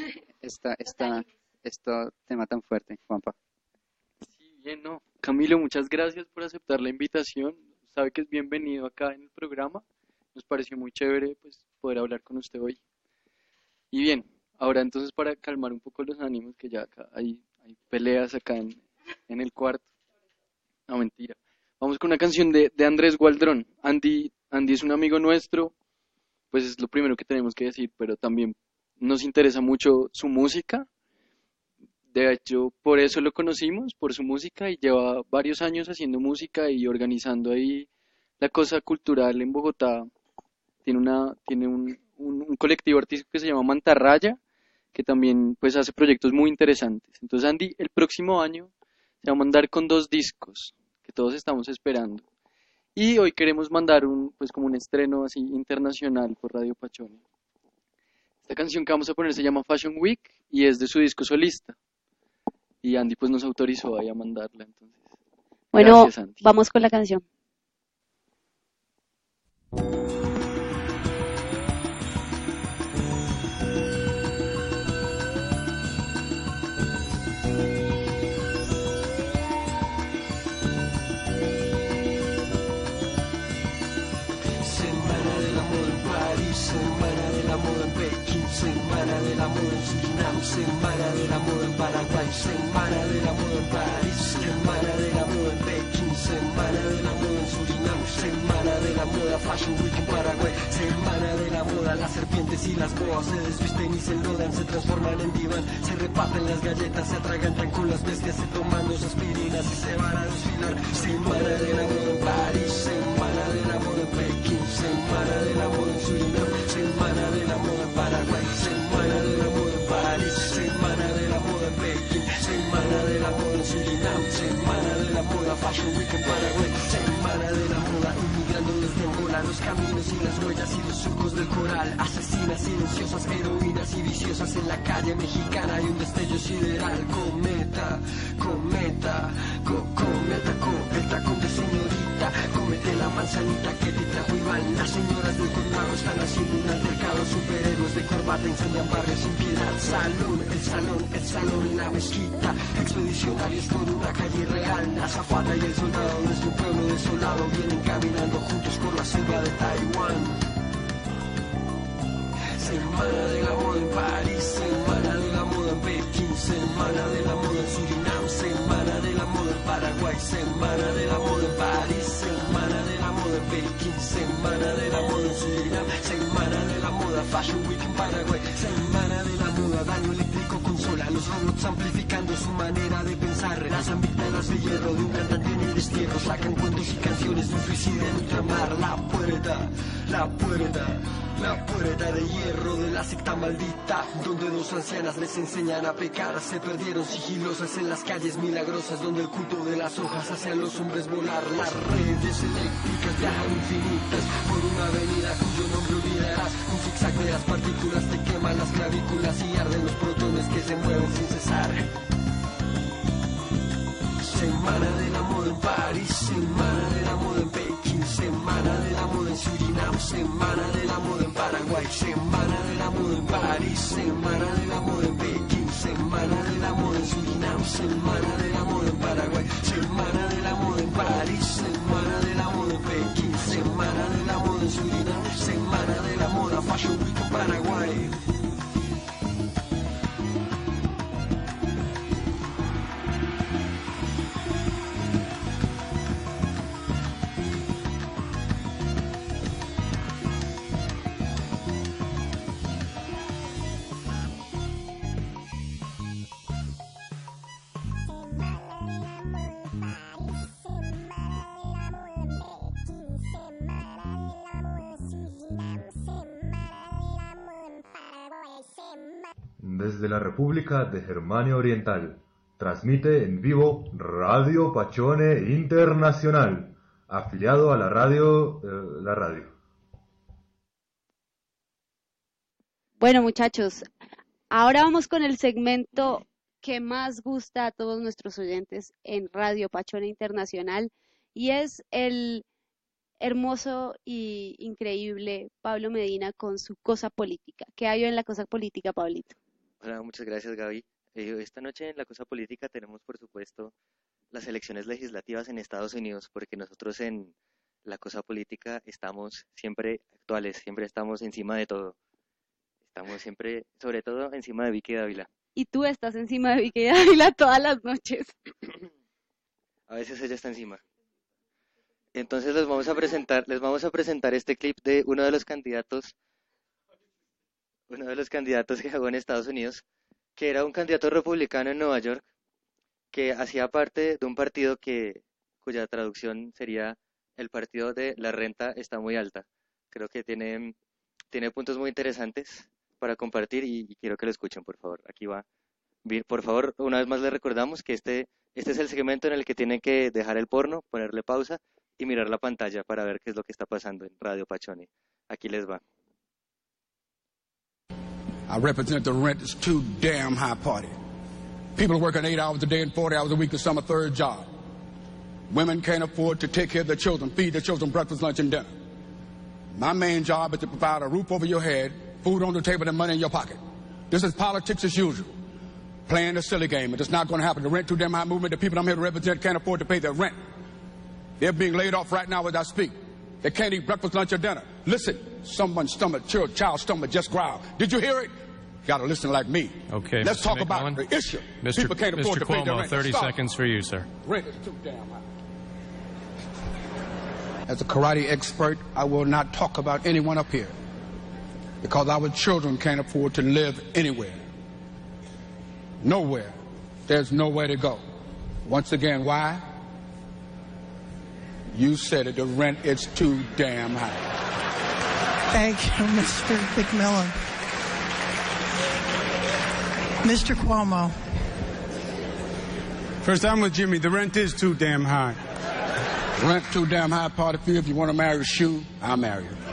Speaker 2: este tema tan fuerte, Juanpa?
Speaker 3: Sí, bien, no. Camilo, muchas gracias por aceptar la invitación. Sabe que es bienvenido acá en el programa. Nos pareció muy chévere pues poder hablar con usted hoy. Y bien, ahora entonces para calmar un poco los ánimos, que ya acá hay peleas acá en el cuarto. No, mentira. Vamos con una canción de Andrés Gualdrón. Andy es un amigo nuestro, pues es lo primero que tenemos que decir, pero también nos interesa mucho su música. De hecho, por eso lo conocimos, por su música, y lleva varios años haciendo música y organizando ahí la cosa cultural en Bogotá. Tiene un colectivo artístico que se llama Mantarraya, que también pues hace proyectos muy interesantes. Entonces, Andy, el próximo año se va a mandar con 2 discos que todos estamos esperando. Y hoy queremos mandar como un estreno así internacional por Radio Pachón. Esta canción que vamos a poner se llama Fashion Week y es de su disco solista. Y Andy pues nos autorizó ahí a mandarla, entonces.
Speaker 1: Bueno,
Speaker 3: gracias, Andy.
Speaker 1: vamos con la canción.
Speaker 6: Semana de la moda en París, semana de la moda en Pekín, semana de la moda en Surinam, semana de la moda en Paraguay, semana de la moda en París, semana de la moda en Pekín, semana de la moda en Surinam, semana de la moda Fashion Week en Paraguay, semana de la moda, las serpientes y las boas se desvisten y se enlodan, se transforman en diván, se reparten las galletas, se atragantan con las bestias, se toman 2 aspirinas y se van a desfilar. Semana de la moda en París, semana de la moda en Pekín, semana de la moda en Surinam, semana de la moda en Paraguay, semana de la moda en París, semana de la moda en Pekín, semana de la moda en Surinam, semana de la moda Fashion Week en Paraguay, semana de la moda inmigrando desde Angola, los caminos y las huellas y los surcos del coral, asesinas silenciosas, heroínas y viciosas en la calle mexicana, hay un destello sideral, cometa, cometa, cometa, come señorita, cómete la manzanita que te trajo Iván, las señoras del condado están haciendo un altercado, superhéroes de corbata
Speaker 9: mata, incendian barrios sin piedad. El salón en la mezquita. Expedicionarios con una calle real. La azafata y el soldado desde un pueblo desolado vienen caminando juntos por la selva de Taiwán. Semana de la moda en París, semana de la moda en Pekín, semana de la moda en Surinam, semana de la moda en Paraguay, semana de la moda en París, semana de la moda en Pekín, semana de la moda en Surinam, semana de la moda Fashion Week en Paraguay, semana de la moda daño eléctrico consola, los robots amplificando su manera de pensar, las amígdalas de hierro de un cantante en el destierro, sacan cuentos y canciones de un suicida en ultramar, la puerta de hierro de la secta maldita, donde dos ancianas les enseñan a pecar, se perdieron sigilosas en las calles milagrosas, donde el culto de las hojas hace a los hombres volar, las redes eléctricas viajan infinitas, por una avenida cuyo nombre olvidarás, un zigzag de las partículas te queman las clavículas y arden los protones que se mueven sin cesar. Semana de la moda en París, semana de la moda en Pekín, semana de la moda en Surinam, semana de la moda en Paraguay, semana de la moda en París, semana de la moda en Pekín, semana de la moda en Surinam, semana de la moda en Paraguay, semana de la moda en París, semana de la moda en Pekín, semana de la moda en Surinam, semana de la moda Fashion Week en Paraguay.
Speaker 10: Desde la República de Germania Oriental, transmite en vivo Radio Pachone Internacional, afiliado a la radio.
Speaker 1: Bueno, muchachos, ahora vamos con el segmento que más gusta a todos nuestros oyentes en Radio Pachone Internacional y es el hermoso y increíble Pablo Medina con su Cosa Política. ¿Qué hay hoy en la Cosa Política, Pablito?
Speaker 5: Hola, muchas gracias, Gaby. Esta noche en la Cosa Política tenemos, por supuesto, las elecciones legislativas en Estados Unidos, porque nosotros en la Cosa Política estamos siempre actuales, siempre estamos encima de todo. Estamos siempre, sobre todo, encima de Vicky Dávila.
Speaker 1: Y tú estás encima de Vicky Dávila todas las noches.
Speaker 5: A veces ella está encima. Entonces les vamos a presentar este clip de uno de los candidatos que jugó en Estados Unidos, que era un candidato republicano en Nueva York, que hacía parte de un partido cuya traducción sería el partido de la renta está muy alta. Creo que tiene puntos muy interesantes para compartir y quiero que lo escuchen, por favor. Aquí va. Por favor, una vez más les recordamos que este es el segmento en el que tienen que dejar el porno, ponerle pausa y mirar la pantalla para ver qué es lo que está pasando en Radio Pachone. Aquí les va.
Speaker 11: I represent the rent is too damn high party. People are working 8 hours a day and 40 hours a week, and some a third job. Women can't afford to take care of their children, feed their children breakfast, lunch, and dinner. My main job is to provide a roof over your head, food on the table, and money in your pocket. This is politics as usual. Playing a silly game, and it's not going to happen. The rent too damn high movement, the people I'm here to represent can't afford to pay their rent. They're being laid off right now as I speak. They can't eat breakfast, lunch, or dinner. Listen, someone's stomach, child's stomach just growled. Did you hear it? You gotta listen like me.
Speaker 12: Okay,
Speaker 11: let's
Speaker 12: Mr.
Speaker 11: talk
Speaker 12: McMillan.
Speaker 11: about the issue.
Speaker 12: Mr.
Speaker 11: People can't afford to pay their
Speaker 12: Cuomo,
Speaker 11: rent.
Speaker 12: 30
Speaker 11: Stop.
Speaker 12: seconds for you, sir.
Speaker 11: Rent is too damn high. As a karate expert, I will not talk about anyone up here because our children can't afford to live anywhere. Nowhere. There's nowhere to go. Once again, why? You said it, the rent is too damn high.
Speaker 13: Thank you, Mr. McMillan. Mr. Cuomo.
Speaker 11: First, I'm with Jimmy. The rent is too damn high. Rent too damn high, party fee. If you want to marry a shoe, I'll marry you.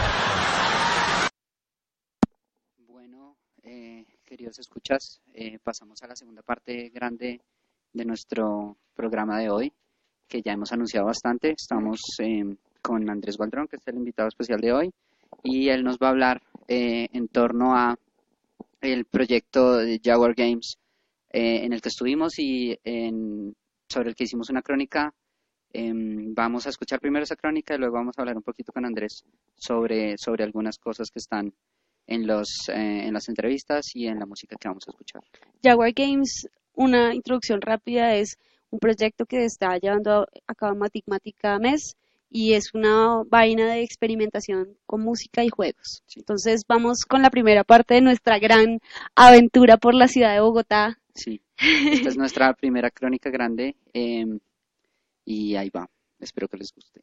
Speaker 2: Bueno, queridos escuchas, pasamos a la segunda parte grande de nuestro programa de hoy, que ya hemos anunciado bastante. Estamos con Andrés Gualdrón, que es el invitado especial de hoy, y él nos va a hablar en torno a el proyecto de Jaguar Games en el que estuvimos y sobre el que hicimos una crónica. Vamos a escuchar primero esa crónica y luego vamos a hablar un poquito con Andrés sobre algunas cosas que están en las entrevistas y en la música que vamos a escuchar.
Speaker 1: Jaguar Games, una introducción rápida, es un proyecto que está llevando a cabo Mathematic cada mes y es una vaina de experimentación con música y juegos. Entonces vamos con la primera parte de nuestra gran aventura por la ciudad de Bogotá.
Speaker 2: Sí, esta es nuestra primera crónica grande y ahí va, espero que les guste.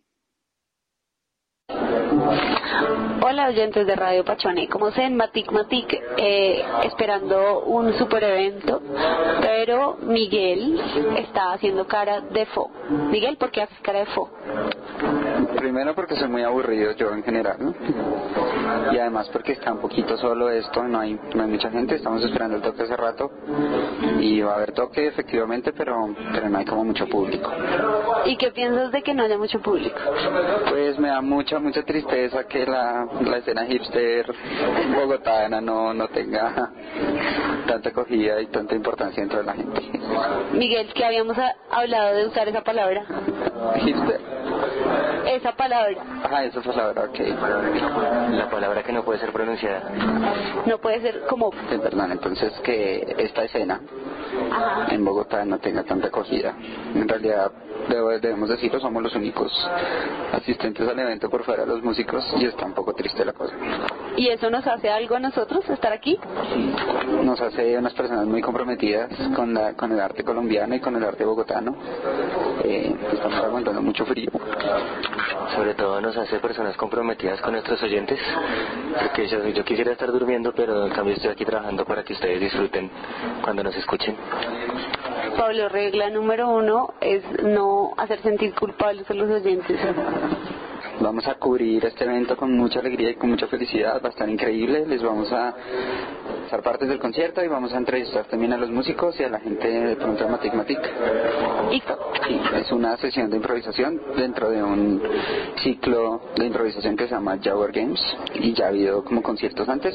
Speaker 1: Hola oyentes de Radio Pachone, como sé en Matic esperando un super evento, pero Miguel está haciendo cara de fo. Miguel, ¿por qué haces cara de fo?
Speaker 12: Primero porque soy muy aburrido yo en general, ¿no? Y además porque está un poquito solo esto, no hay mucha gente, estamos esperando el toque hace rato y va a haber toque efectivamente, pero no hay como mucho público.
Speaker 1: ¿Y qué piensas de que no haya mucho público?
Speaker 12: Pues me da mucha tristeza que la escena hipster bogotana no tenga tanta acogida y tanta importancia dentro de la gente.
Speaker 1: Miguel, que habíamos hablado de usar esa palabra.
Speaker 12: Hipster.
Speaker 1: Esa palabra.
Speaker 12: Ajá, esa palabra, ok.
Speaker 5: La palabra que no puede ser pronunciada.
Speaker 1: No puede ser como...
Speaker 12: Sí, perdón, entonces que esta escena en Bogotá no tenga tanta acogida. En realidad, debemos decirlo, somos los únicos asistentes al evento por fuera de los músicos y está un poco triste la cosa.
Speaker 1: ¿Y eso nos hace algo a nosotros, estar aquí?
Speaker 12: Nos hace unas personas muy comprometidas con el arte colombiano y con el arte bogotano. Estamos aguantando mucho frío.
Speaker 5: Sobre todo nos hace personas comprometidas con nuestros oyentes, porque yo quisiera estar durmiendo, pero en cambio estoy aquí trabajando para que ustedes disfruten cuando nos escuchen.
Speaker 1: Pablo, regla número 1 es no hacer sentir culpables a los oyentes.
Speaker 12: Vamos a cubrir este evento con mucha alegría y con mucha felicidad, va a estar increíble, les vamos a hacer partes del concierto y vamos a entrevistar también a los músicos y a la gente de pronto de Matic. Sí, es una sesión de improvisación dentro de un ciclo de improvisación que se llama Jaguar Games y ya ha habido como conciertos antes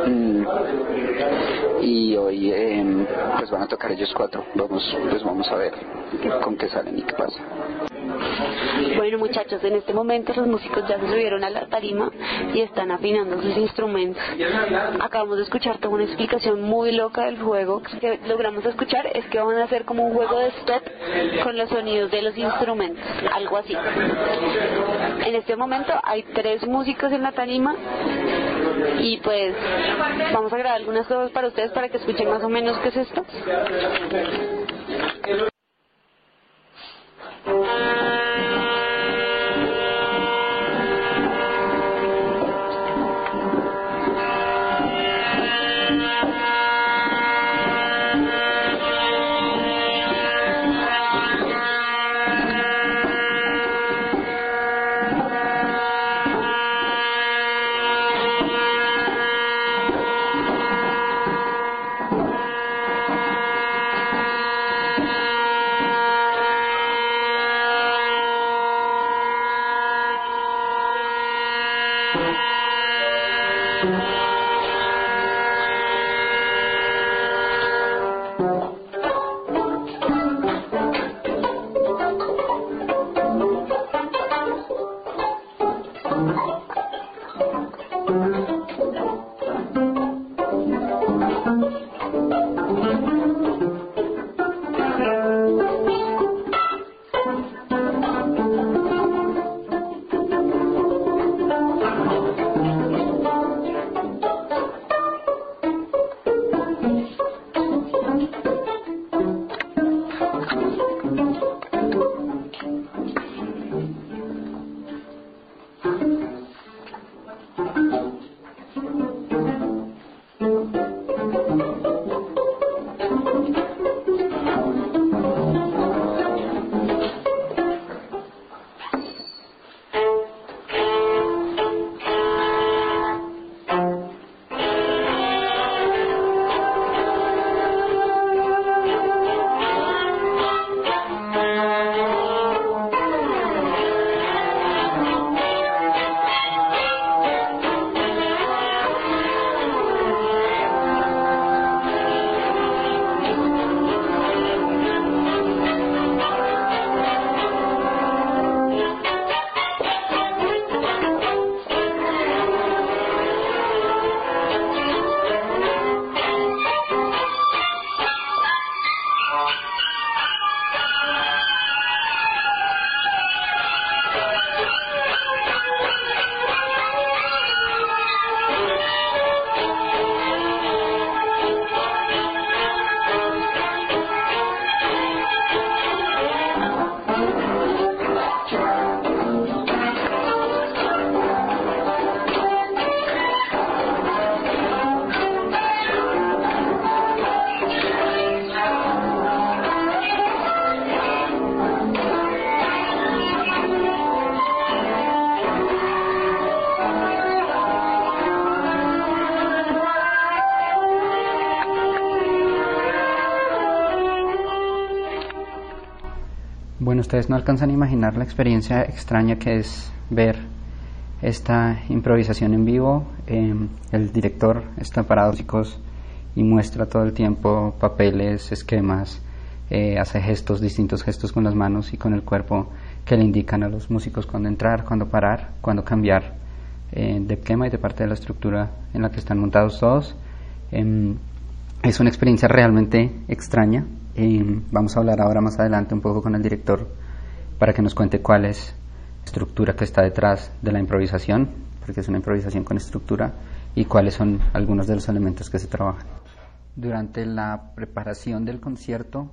Speaker 12: y hoy pues van a tocar ellos 4, vamos a ver con qué salen y qué pasa.
Speaker 1: Bueno, muchachos, en este momento los músicos ya se subieron a la tarima y están afinando sus instrumentos. Acabamos de escuchar toda una explicación muy loca del juego. Que logramos escuchar es que van a hacer como un juego de stop con los sonidos de los instrumentos, algo así. En este momento hay 3 músicos en la tarima y pues vamos a grabar algunas cosas para ustedes para que escuchen más o menos qué es esto.
Speaker 14: Bueno, ustedes no alcanzan a imaginar la experiencia extraña que es ver esta improvisación en vivo. El director está parado músicos y muestra todo el tiempo papeles, esquemas, hace gestos, distintos gestos con las manos y con el cuerpo que le indican a los músicos cuándo entrar, cuándo parar, cuándo cambiar de esquema y de parte de la estructura en la que están montados todos. Es una experiencia realmente extraña. Vamos a hablar ahora más adelante un poco con el director para que nos cuente cuál es la estructura que está detrás de la improvisación, porque es una improvisación con estructura, y cuáles son algunos de los elementos que se trabajan. Durante la preparación del concierto,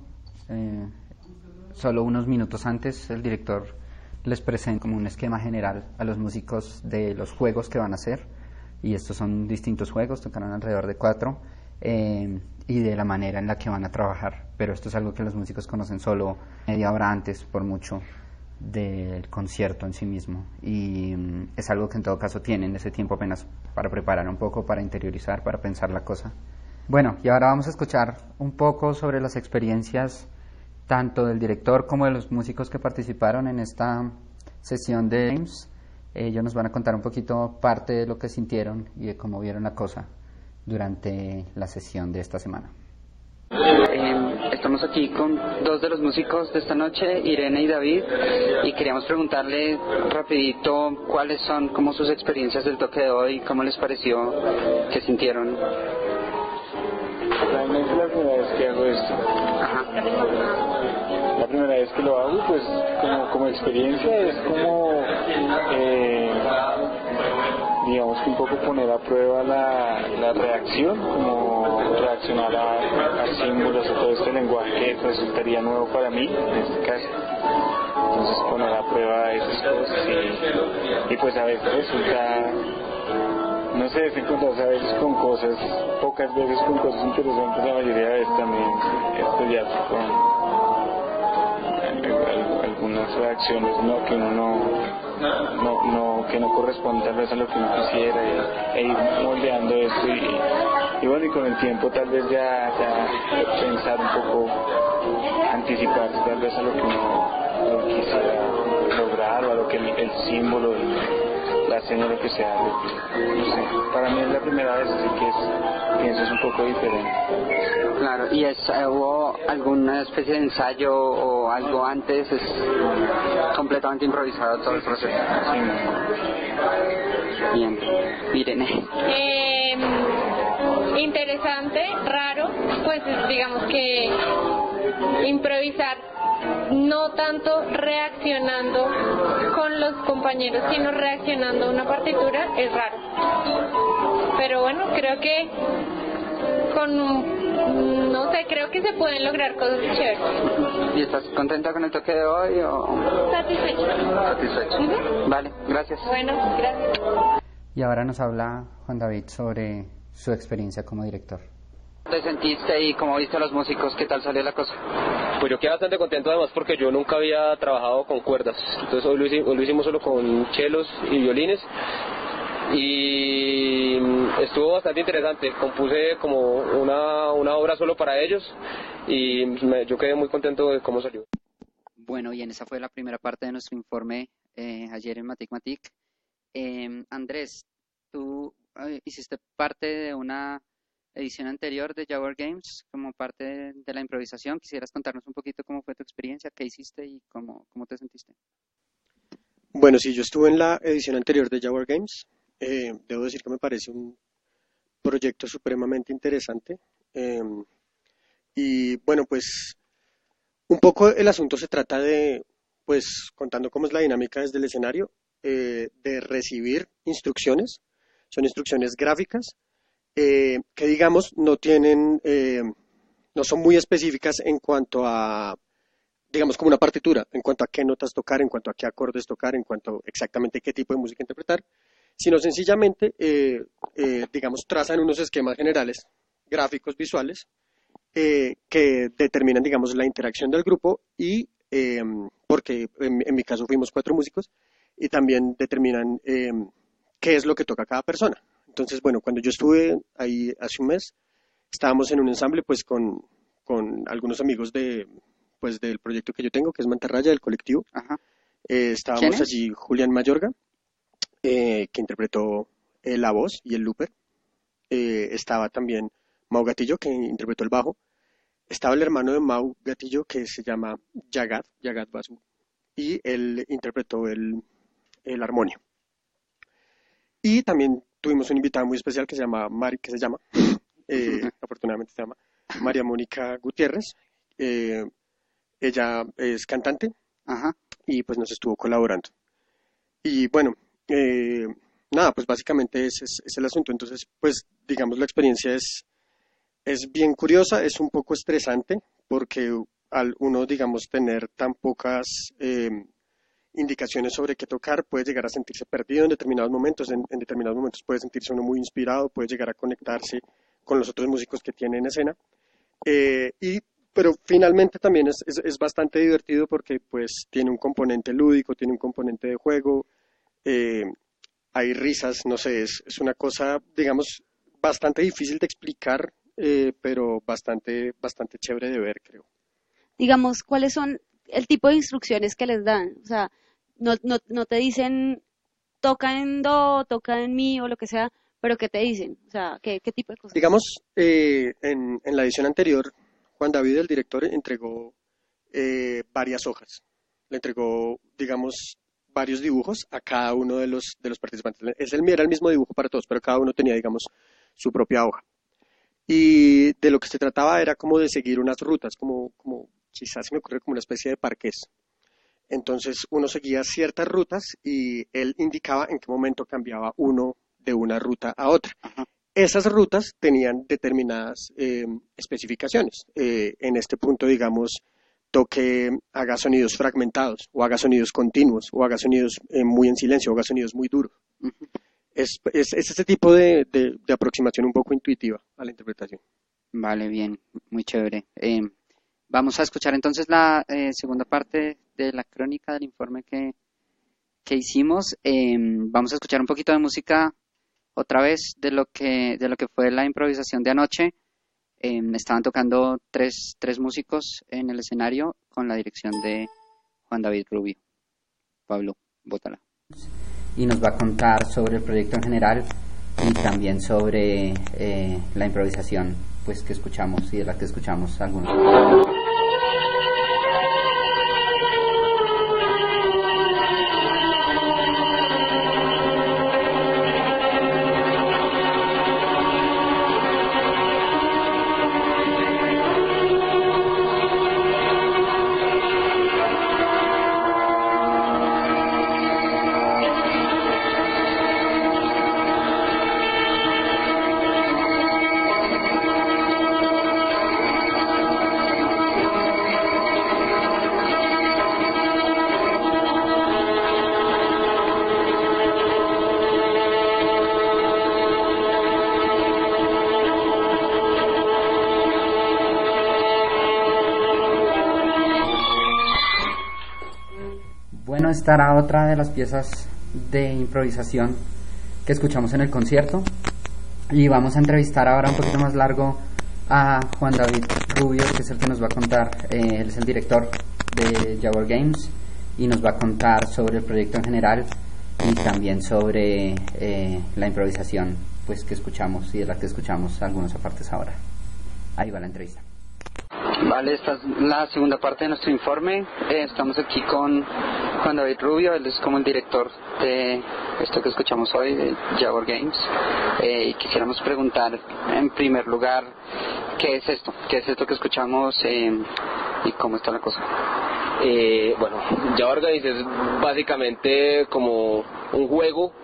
Speaker 14: solo unos minutos antes, el director les presenta como un esquema general a los músicos de los juegos que van a hacer, y estos son distintos juegos, tocarán alrededor de 4, y de la manera en la que van a trabajar, pero esto es algo que los músicos conocen solo media hora antes, por mucho, del concierto en sí mismo, y es algo que en todo caso tienen ese tiempo apenas para preparar un poco, para interiorizar, para pensar la cosa. Bueno, y ahora vamos a escuchar un poco sobre las experiencias tanto del director como de los músicos que participaron en esta sesión de Games. Ellos nos van a contar un poquito parte de lo que sintieron y de cómo vieron la cosa durante la sesión de esta semana.
Speaker 12: Estamos aquí con dos de los músicos de esta noche, Irene y David, y queríamos preguntarle rapidito cuáles son como sus experiencias del toque de hoy, cómo les pareció, qué sintieron.
Speaker 15: Realmente es la primera vez que hago esto. La primera vez que lo hago, pues como experiencia es como digamos que un poco poner a prueba la reacción, como reaccionar a símbolos, a todo este lenguaje que resultaría nuevo para mí en este caso. Entonces poner a prueba esas cosas y pues a veces resulta, no sé, se encuentra a veces con cosas, pocas veces con cosas interesantes, la mayoría de veces también estudiar con algunas reacciones que uno que no corresponden tal vez a lo que uno quisiera e ir moldeando esto y bueno, y con el tiempo tal vez ya pensar un poco, anticiparse tal vez a lo que uno quisiera lograr o a lo que el símbolo, la señal, lo que sea, no sé, para mí es la primera vez, así que pienso es un poco diferente.
Speaker 12: Claro, ¿y hubo alguna especie de ensayo o algo antes? ¿Es completamente improvisado todo el proceso?
Speaker 15: Sí.
Speaker 12: Bien, Irene.
Speaker 16: Interesante, raro, pues digamos que improvisar no tanto reaccionando con los compañeros, sino reaccionando a una partitura es raro. Pero bueno, creo que creo que se pueden lograr cosas chéveres.
Speaker 12: ¿Y estás contenta con el toque de hoy o...? Satisfecha. Vale, gracias.
Speaker 16: Bueno, gracias.
Speaker 14: Y ahora nos habla Juan David sobre su experiencia como director.
Speaker 12: ¿Te sentiste y cómo viste a los músicos? ¿Qué tal salió la cosa?
Speaker 17: Pues yo quedé bastante contento además porque yo nunca había trabajado con cuerdas. Entonces hoy lo hicimos solo con chelos y violines. Y estuvo bastante interesante. Compuse como una obra solo para ellos y yo quedé muy contento de cómo salió.
Speaker 2: Bueno, bien, esa fue la primera parte de nuestro informe ayer en Matic. Andrés, tú hiciste parte de una edición anterior de Jaguar Games como parte de la improvisación. ¿Quisieras contarnos un poquito cómo fue tu experiencia, qué hiciste y cómo te sentiste?
Speaker 4: Bueno, sí, yo estuve en la edición anterior de Jaguar Games. Debo decir que me parece un proyecto supremamente interesante. Y bueno, pues un poco el asunto se trata de, pues contando cómo es la dinámica desde el escenario, de recibir instrucciones. Son instrucciones gráficas que digamos no son muy específicas en cuanto a, digamos, como una partitura, en cuanto a qué notas tocar, en cuanto a qué acordes tocar, en cuanto a exactamente qué tipo de música interpretar, sino sencillamente, digamos, trazan unos esquemas generales, gráficos, visuales, que determinan, digamos, la interacción del grupo y, porque en mi caso fuimos 4 músicos, y también determinan qué es lo que toca cada persona. Entonces, bueno, cuando yo estuve ahí hace un mes, estábamos en un ensamble pues con algunos amigos de pues del proyecto que yo tengo, que es Mantarraya, del colectivo.
Speaker 2: Ajá.
Speaker 4: Estábamos
Speaker 2: ¿Quién es?
Speaker 4: allí Julián Mayorga, que interpretó la voz y el looper. Estaba también Mau Gatillo, que interpretó el bajo. Estaba el hermano de Mau Gatillo, que se llama Yagat Basu, y él interpretó el armonio. Y también tuvimos una invitada muy especial que se llama afortunadamente se llama María Mónica Gutiérrez. Ella es cantante.
Speaker 2: Ajá.
Speaker 4: Y pues nos estuvo colaborando. Y bueno, nada, pues básicamente ese es el asunto. Entonces, pues digamos, la experiencia es bien curiosa, es un poco estresante, porque al uno, digamos, tener tan pocas indicaciones sobre qué tocar, puede llegar a sentirse perdido en determinados momentos. En determinados momentos puede sentirse uno muy inspirado, puede llegar a conectarse con los otros músicos que tiene en escena. Pero finalmente también es bastante divertido porque pues tiene un componente lúdico, tiene un componente de juego, hay risas, no sé, es una cosa, digamos, bastante difícil de explicar, pero bastante chévere de ver, creo.
Speaker 1: Digamos, ¿cuáles son el tipo de instrucciones que les dan? O sea, no te dicen toca en do, toca en mi o lo que sea, pero ¿qué te dicen? O sea, ¿qué tipo de cosas?
Speaker 4: Digamos, en la edición anterior, Juan David, el director, entregó varias hojas. Le entregó, digamos, varios dibujos a cada uno de los participantes. Era el mismo dibujo para todos, pero cada uno tenía, digamos, su propia hoja. Y de lo que se trataba era como de seguir unas rutas, como quizás se me ocurre como una especie de parqués. Entonces uno seguía ciertas rutas y él indicaba en qué momento cambiaba uno de una ruta a otra.
Speaker 2: Ajá.
Speaker 4: Esas rutas tenían determinadas especificaciones. En este punto, digamos, toque haga sonidos fragmentados, o haga sonidos continuos, o haga sonidos muy en silencio, o haga sonidos muy duros.
Speaker 2: Uh-huh.
Speaker 4: Es ese tipo de aproximación un poco intuitiva a la interpretación.
Speaker 2: Vale, bien, muy chévere. Vamos a escuchar entonces la segunda parte de la crónica del informe que hicimos. Vamos a escuchar un poquito de música otra vez de lo que fue la improvisación de anoche. Estaban tocando tres músicos en el escenario con la dirección de Juan David Rubio. Pablo, bótala.
Speaker 14: Y nos va a contar sobre el proyecto en general y también sobre la improvisación pues que escuchamos y de la que escuchamos algunos. Bueno, estará otra de las piezas de improvisación que escuchamos en el concierto y vamos a entrevistar ahora un poquito más largo a Juan David Rubio, que es el que nos va a contar, él es el director de Jawor Games y nos va a contar sobre el proyecto en general y también sobre la improvisación pues que escuchamos y de la que escuchamos algunos apartes ahora. Ahí va la entrevista.
Speaker 12: Vale, esta es la segunda parte de nuestro informe. Estamos aquí con Juan David Rubio, él es como el director de esto que escuchamos hoy, de Jawor Games. Y quisiéramos preguntar, en primer lugar, ¿qué es esto? ¿Qué es esto que escuchamos y cómo está la cosa?
Speaker 17: Bueno, Jawor Games es básicamente como un juego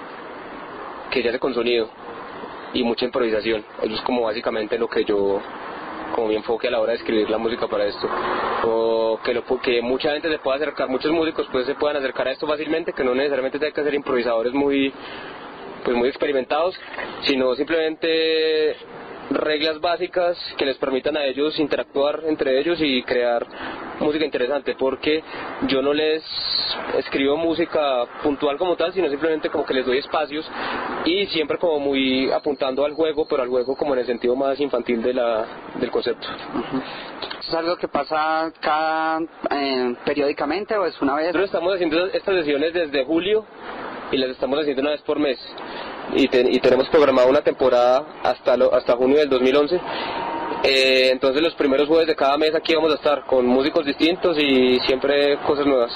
Speaker 17: que se hace con sonido y mucha improvisación. Eso es como básicamente lo que yo, como mi enfoque a la hora de escribir la música para esto, o que mucha gente se pueda acercar, muchos músicos pues se puedan acercar a esto fácilmente, que no necesariamente tengan que ser improvisadores muy experimentados, sino simplemente reglas básicas que les permitan a ellos interactuar entre ellos y crear música interesante, porque yo no les escribo música puntual como tal, sino simplemente como que les doy espacios y siempre como muy apuntando al juego, pero al juego como en el sentido más infantil del concepto.
Speaker 12: ¿Esto es algo que pasa periódicamente o es una vez?
Speaker 17: Nosotros estamos haciendo estas sesiones desde julio y las estamos haciendo una vez por mes. Y tenemos programada una temporada hasta junio del 2011. Entonces los primeros jueves de cada mes aquí vamos a estar con músicos distintos y siempre cosas nuevas.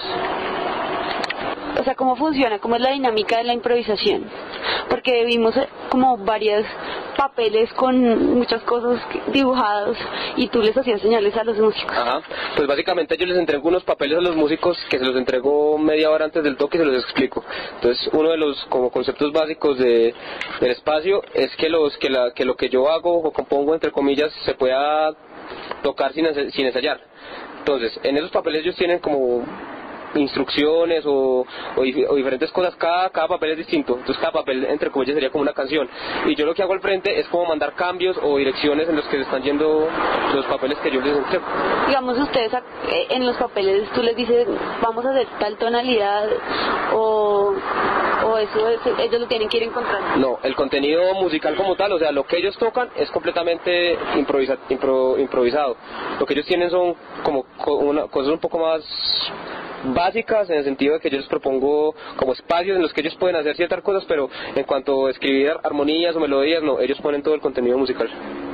Speaker 1: O sea, ¿cómo funciona? ¿Cómo es la dinámica de la improvisación? Porque vimos como varios papeles con muchas cosas dibujadas y tú les hacías señales a los músicos.
Speaker 17: Ajá, pues básicamente yo les entrego unos papeles a los músicos que se los entrego media hora antes del toque y se los explico. Entonces uno de los como conceptos básicos del espacio es que lo que yo hago o compongo entre comillas se pueda tocar sin ensayar. Entonces en esos papeles ellos tienen como instrucciones o diferentes cosas, cada papel es distinto, entonces cada papel entre comillas sería como una canción y yo lo que hago al frente es como mandar cambios o direcciones en los que se están yendo los papeles que yo les entrego.
Speaker 1: Digamos ustedes en los papeles tú les dices vamos a hacer tal tonalidad o eso ellos lo tienen que ir encontrando.
Speaker 17: No, el contenido musical como tal, o sea lo que ellos tocan es completamente improvisado, lo que ellos tienen son como cosas un poco más básicas en el sentido de que yo les propongo como espacios en los que ellos pueden hacer ciertas cosas, pero en cuanto a escribir armonías o melodías, no, ellos ponen todo el contenido musical.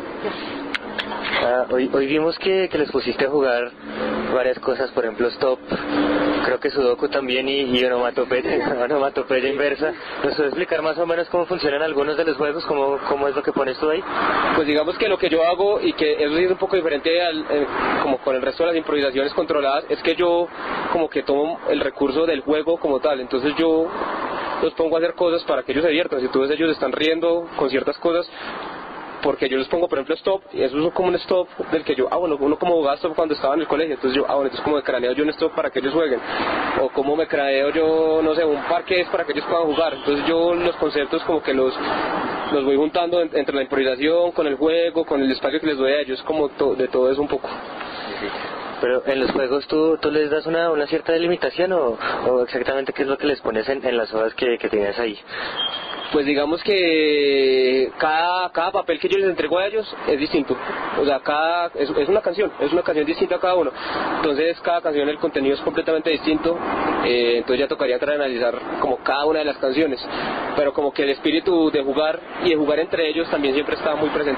Speaker 5: Hoy vimos que les pusiste a jugar varias cosas, por ejemplo stop, creo que sudoku también y onomatopeya inversa. ¿Nos puedes explicar más o menos cómo funcionan algunos de los juegos? ¿Cómo es lo que pones tú ahí?
Speaker 17: Pues digamos que lo que yo hago y que eso es un poco diferente como con el resto de las improvisaciones controladas es que yo como que tomo el recurso del juego como tal, entonces yo los pongo a hacer cosas para que ellos se diviertan. Si tú ves ellos están riendo con ciertas cosas porque yo les pongo por ejemplo stop y eso es como un stop del que yo, uno como jugaba stop cuando estaba en el colegio, entonces yo, entonces como me craneo yo un stop para que ellos jueguen, o como me craneo yo, no sé, un parque es para que ellos puedan jugar, entonces yo los conceptos como que los voy juntando entre la improvisación, con el juego, con el espacio que les doy a ellos, como de todo eso un poco.
Speaker 5: Pero en los juegos tú les das una cierta delimitación o exactamente qué es lo que les pones en las hojas que tienes ahí.
Speaker 17: Pues digamos que cada papel que yo les entrego a ellos es distinto, o sea, es una canción distinta a cada uno, entonces cada canción el contenido es completamente distinto, entonces ya tocaría entrar a analizar como cada una de las canciones, pero como que el espíritu de jugar y de jugar entre ellos también siempre está muy presente.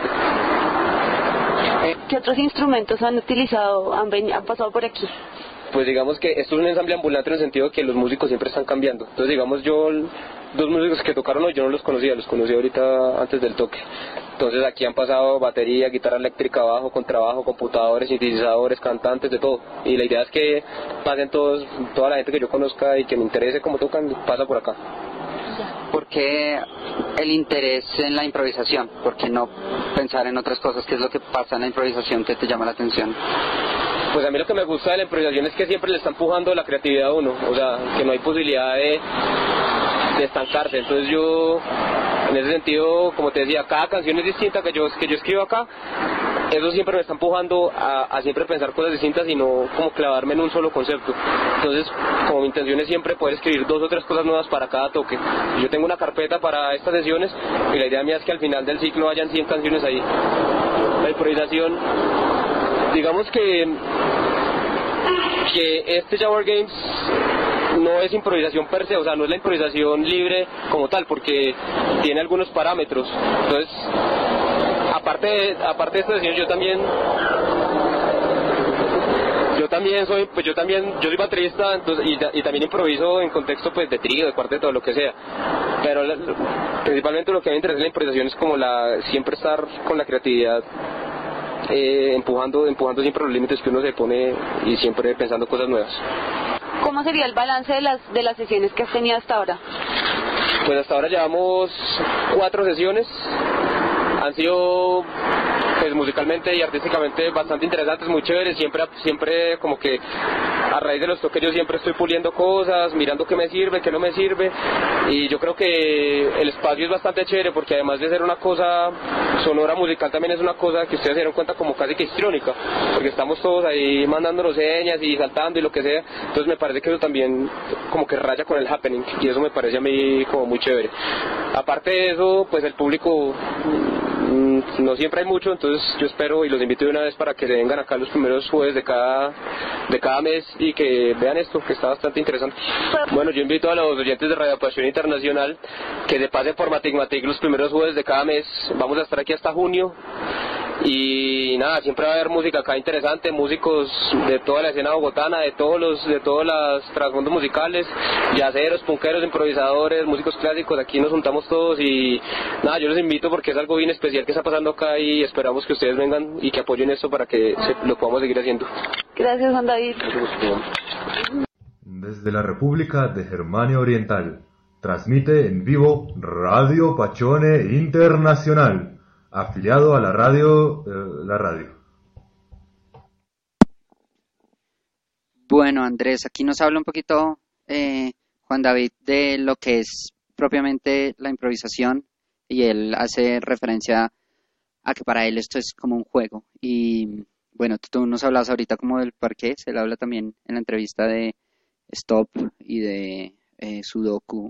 Speaker 1: ¿Qué otros instrumentos han utilizado, han pasado por aquí?
Speaker 17: Pues digamos que esto es un ensamble ambulante en el sentido de que los músicos siempre están cambiando. Entonces digamos dos músicos que tocaron hoy yo no los conocía ahorita antes del toque. Entonces aquí han pasado batería, guitarra eléctrica, bajo, contrabajo, computadores, sintetizadores, cantantes, de todo. Y la idea es que pasen toda la gente que yo conozca y que me interese cómo tocan, pasa por acá.
Speaker 12: ¿Por qué el interés en la improvisación? ¿Por qué no pensar en otras cosas? ¿Qué es lo que pasa en la improvisación que te llama la atención?
Speaker 17: Pues a mí lo que me gusta de la improvisación es que siempre le está empujando la creatividad a uno, o sea, que no hay posibilidad de estancarse. Entonces yo, en ese sentido, como te decía, cada canción es distinta que yo escribo acá, eso siempre me está empujando a siempre pensar cosas distintas y no como clavarme en un solo concepto. Entonces, como mi intención es siempre poder escribir 2 o 3 cosas nuevas para cada toque. Yo tengo una carpeta para estas sesiones y la idea mía es que al final del ciclo hayan 100 canciones ahí. La improvisación, digamos que este Jaguar Games no es improvisación per se, o sea, no es la improvisación libre como tal, porque tiene algunos parámetros. Entonces, aparte de esta sesión, yo soy baterista, entonces, y también improviso en contexto pues de trío, de cuarteto, de lo que sea. Pero principalmente lo que me interesa en la improvisación es como siempre estar con la creatividad. Empujando siempre los límites que uno se pone y siempre pensando cosas nuevas.
Speaker 1: ¿Cómo sería el balance de las sesiones que has tenido hasta ahora?
Speaker 17: Pues hasta ahora llevamos 4 sesiones, han sido pues musicalmente y artísticamente bastante interesantes, muy chéveres, siempre como que a raíz de los toques yo siempre estoy puliendo cosas, mirando qué me sirve, qué no me sirve, y yo creo que el espacio es bastante chévere porque además de ser una cosa sonora, musical también es una cosa que ustedes se dieron cuenta como casi que histriónica, porque estamos todos ahí mandándonos señas y saltando y lo que sea, entonces me parece que eso también como que raya con el happening y eso me parece a mí como muy chévere. Aparte de eso, pues el público no siempre hay mucho, entonces yo espero y los invito de una vez para que vengan acá los primeros jueves de cada mes y que vean esto, que está bastante interesante. Bueno, yo invito a los oyentes de Radio Pasión Internacional que se pasen por Matic los primeros jueves de cada mes. Vamos a estar aquí hasta junio. Y nada, siempre va a haber música acá interesante, músicos de toda la escena bogotana, de todos los trasfondos musicales, yaceros, punqueros, improvisadores, músicos clásicos. Aquí nos juntamos todos y nada, yo los invito porque es algo bien especial que está pasando acá y esperamos que ustedes vengan y que apoyen esto para que lo podamos seguir haciendo.
Speaker 18: Gracias, Juan David.
Speaker 10: Desde la República de Germania Oriental, transmite en vivo Radio Pachone Internacional, afiliado a la radio.
Speaker 2: Bueno, Andrés, aquí nos habla un poquito Juan David de lo que es propiamente la improvisación y él hace referencia a que para él esto es como un juego. Y bueno, tú nos hablas ahorita como del parqués, él habla también en la entrevista de Stop y de Sudoku.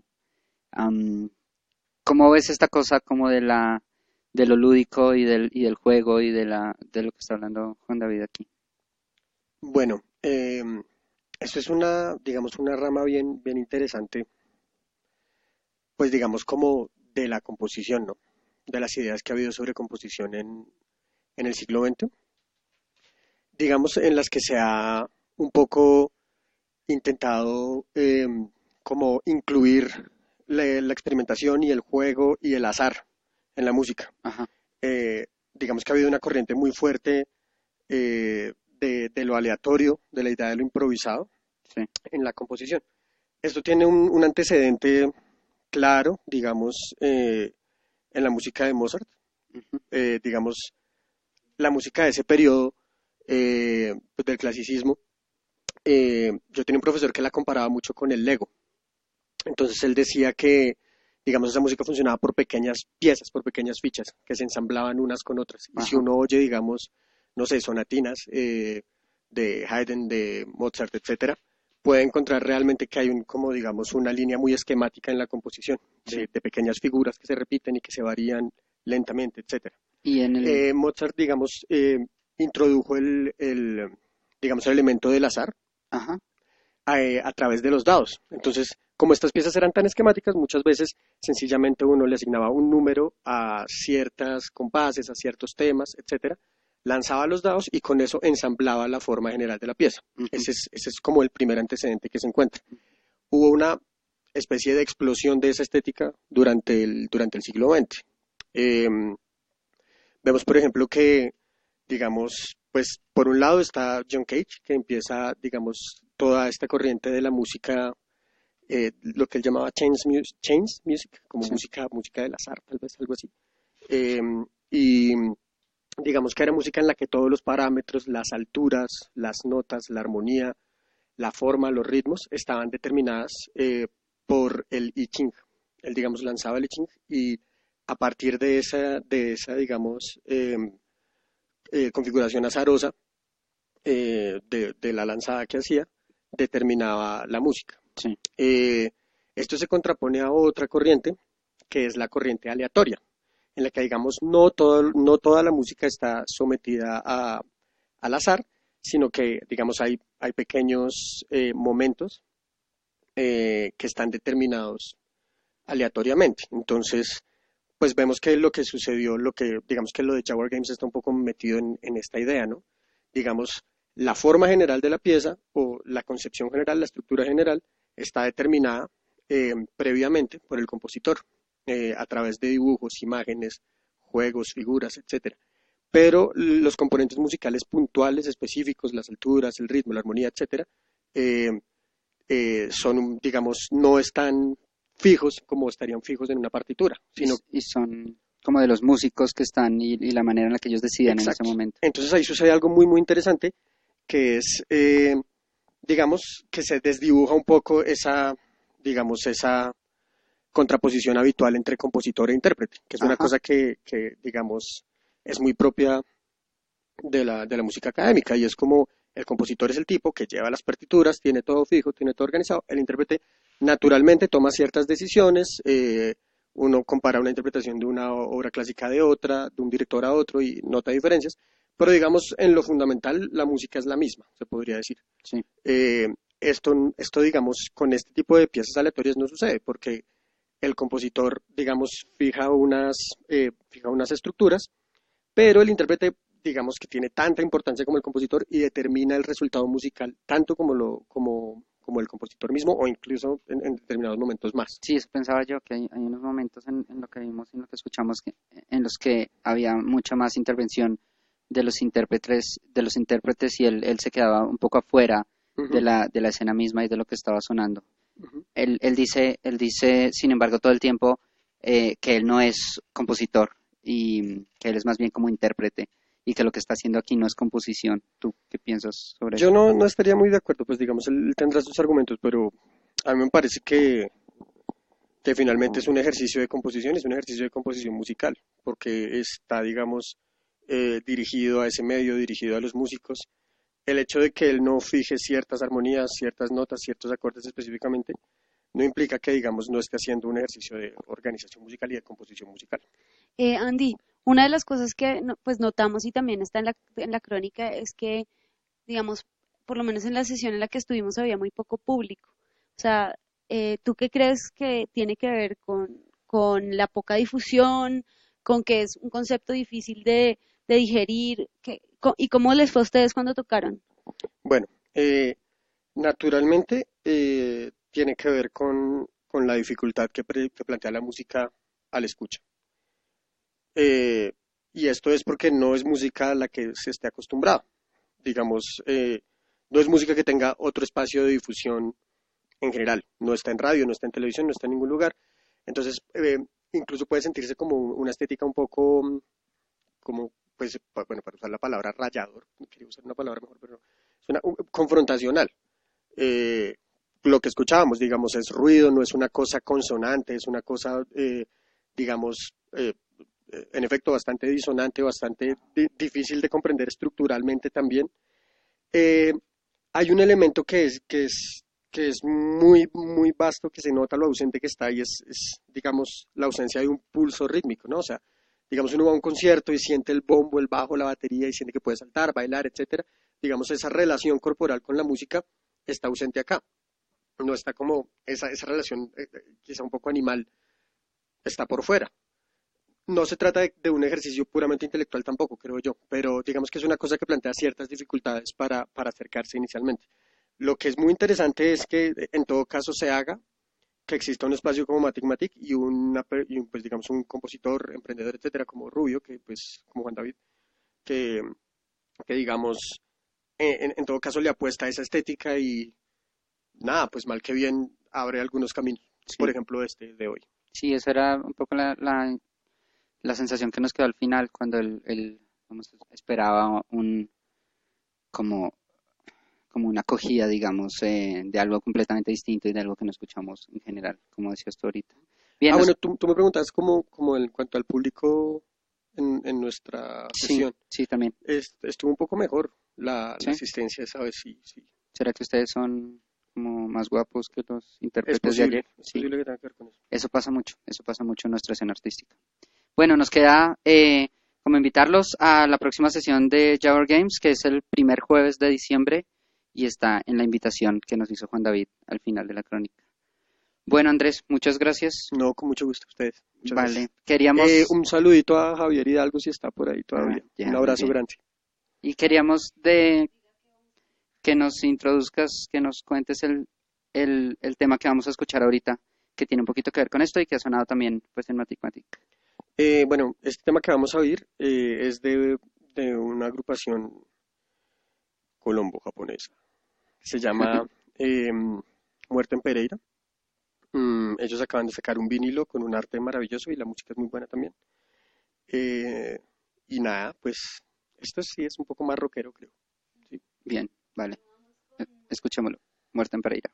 Speaker 2: ¿Cómo ves esta cosa como de lo lúdico y del juego y de lo que está hablando Juan David aquí?
Speaker 4: Bueno, eso es digamos, una rama bien interesante, pues digamos como de la composición, ¿no? De las ideas que ha habido sobre composición en el siglo XX, digamos, en las que se ha un poco intentado como incluir la experimentación y el juego y el azar en la música. Digamos que ha habido una corriente muy fuerte de lo aleatorio, de la idea de lo improvisado en la composición. Esto tiene un antecedente claro, digamos, en la música de Mozart. Digamos, la música de ese periodo pues del clasicismo. Yo tenía un profesor que la comparaba mucho con el Lego. Entonces él decía que, digamos, esa música funcionaba por pequeñas piezas, por pequeñas fichas que se ensamblaban unas con otras. Y si uno oye, digamos, no sé, sonatinas de Haydn, de Mozart, etcétera, puede encontrar realmente que hay como digamos, una línea muy esquemática en la composición, de pequeñas figuras que se repiten y que se varían lentamente, etcétera.
Speaker 2: Y
Speaker 4: Mozart, digamos, introdujo digamos, el elemento del azar a través de los dados. Entonces, como estas piezas eran tan esquemáticas, muchas veces sencillamente uno le asignaba un número a ciertas compases, a ciertos temas, etcétera, lanzaba los dados y con eso ensamblaba la forma general de la pieza. Ese es como el primer antecedente que se encuentra. Hubo una especie de explosión de esa estética durante el siglo XX. Vemos, por ejemplo, que, digamos, pues por un lado está John Cage, que empieza, digamos, toda esta corriente de la música, lo que él llamaba chains music, como música del azar, tal vez, algo así. Y digamos que era música en la que todos los parámetros, las alturas, las notas, la armonía, la forma, los ritmos, estaban determinadas por el I Ching. Él, digamos, lanzaba el I Ching y a partir de esa digamos, configuración azarosa de la lanzada que hacía, determinaba la música. Esto se contrapone a otra corriente, que es la corriente aleatoria, en la que, digamos, no toda la música está sometida al azar, sino que, digamos, hay pequeños momentos que están determinados aleatoriamente. Entonces, pues vemos que lo que sucedió, digamos que lo de Jaguar Games está un poco metido en esta idea, ¿no? Digamos, la forma general de la pieza o la concepción general, la estructura general, está determinada previamente por el compositor a través de dibujos, imágenes, juegos, figuras, etcétera. Pero los componentes musicales puntuales, específicos, las alturas, el ritmo, la armonía, etcétera, son, digamos, no están fijos como estarían fijos en una partitura, sino
Speaker 2: y son como de los músicos que están y la manera en la que ellos deciden en ese momento.
Speaker 4: Entonces ahí sucede algo muy muy interesante, que es, digamos, que se desdibuja un poco esa contraposición habitual entre compositor e intérprete, que es una cosa que, digamos, es muy propia de la música académica, y es como el compositor es el tipo que lleva las partituras, tiene todo fijo, tiene todo organizado, el intérprete naturalmente toma ciertas decisiones, uno compara una interpretación de una obra clásica de otra, de un director a otro y nota diferencias, pero digamos en lo fundamental la música es la misma, se podría decir.
Speaker 2: Sí.
Speaker 4: Esto, digamos, con este tipo de piezas aleatorias no sucede, porque el compositor, digamos, fija unas estructuras, pero el intérprete, digamos, que tiene tanta importancia como el compositor y determina el resultado musical tanto como el compositor mismo o incluso en determinados momentos más.
Speaker 2: Sí, eso pensaba yo, que hay unos momentos en lo que vimos, en lo que escuchamos, en los que había mucha más intervención de los intérpretes y él se quedaba un poco afuera de la escena misma y de lo que estaba sonando. Él dice, sin embargo, todo el tiempo que él no es compositor y que él es más bien como intérprete y que lo que está haciendo aquí no es composición. ¿Tú qué piensas sobre eso?
Speaker 4: Yo no estaría muy de acuerdo, pues digamos, él tendrá sus argumentos, pero a mí me parece que finalmente es un ejercicio de composición, es un ejercicio de composición musical, porque está, digamos, dirigido a ese medio, dirigido a los músicos. El hecho de que él no fije ciertas armonías, ciertas notas, ciertos acordes específicamente, no implica que, digamos, no esté haciendo un ejercicio de organización musical y de composición musical.
Speaker 1: Andy, una de las cosas que pues notamos y también está en la crónica es que, digamos, por lo menos en la sesión en la que estuvimos había muy poco público. O sea, ¿tú qué crees que tiene que ver con la poca difusión, con que es un concepto difícil de digerir? ¿Y cómo les fue a ustedes cuando tocaron?
Speaker 4: Bueno, naturalmente tiene que ver con la dificultad que plantea la música al escucha. Y esto es porque no es música a la que se esté acostumbrado. Digamos, no es música que tenga otro espacio de difusión en general. No está en radio, no está en televisión, no está en ningún lugar. Entonces, incluso puede sentirse como una estética un poco, como, pues, bueno, para usar la palabra rayador, quería usar una palabra mejor, pero no, es confrontacional. Lo que escuchábamos, digamos, es ruido, no es una cosa consonante, es una cosa, digamos, en efecto, bastante disonante, bastante difícil de comprender estructuralmente también. Hay un elemento que es muy, muy vasto, que se nota lo ausente que está, y es, digamos, la ausencia de un pulso rítmico, ¿no? O sea, digamos, uno va a un concierto y siente el bombo, el bajo, la batería, y siente que puede saltar, bailar, etcétera. Digamos, esa relación corporal con la música está ausente acá. No está como esa relación, quizá un poco animal, está por fuera. No se trata de un ejercicio puramente intelectual tampoco, creo yo, pero digamos que es una cosa que plantea ciertas dificultades para acercarse inicialmente. Lo que es muy interesante es que en todo caso se haga, que exista un espacio como Matic y pues digamos un compositor, emprendedor, etcétera, como Rubio, que pues como Juan David, que digamos en todo caso le apuesta a esa estética y nada, pues mal que bien abre algunos caminos, sí. Por ejemplo este de hoy.
Speaker 2: Sí, esa era un poco la sensación que nos quedó al final cuando él esperaba como una acogida, digamos, de algo completamente distinto y de algo que no escuchamos en general, como decías tú ahorita. Bien,
Speaker 4: bueno, tú me preguntabas como en cuanto al público en nuestra sesión.
Speaker 2: Sí, también.
Speaker 4: Estuvo un poco mejor la asistencia esa vez, sí.
Speaker 2: ¿Será que ustedes son como más guapos que los intérpretes
Speaker 4: de ayer?
Speaker 2: Es
Speaker 4: posible que tenga que ver con eso.
Speaker 2: Eso pasa mucho en nuestra escena artística. Bueno, nos queda como invitarlos a la próxima sesión de Jawor Games, que es el primer jueves de diciembre, y está en la invitación que nos hizo Juan David al final de la crónica. Bueno, Andrés, muchas gracias.
Speaker 4: No, con mucho gusto a ustedes.
Speaker 2: Vale,
Speaker 4: gracias.
Speaker 2: Queríamos...
Speaker 4: un saludito a Javier Hidalgo si está por ahí todavía. Un abrazo grande.
Speaker 2: Y queríamos que nos introduzcas, que nos cuentes el tema que vamos a escuchar ahorita, que tiene un poquito que ver con esto y que ha sonado también pues en Matic.
Speaker 4: Bueno, este tema que vamos a oír es de una agrupación colombo-japonesa. Se llama Muerte en Pereira. Ellos acaban de sacar un vinilo con un arte maravilloso y la música es muy buena también. Y nada, pues esto sí es un poco más rockero, creo. Sí.
Speaker 2: Bien, vale. Escuchémoslo. Muerte en Pereira.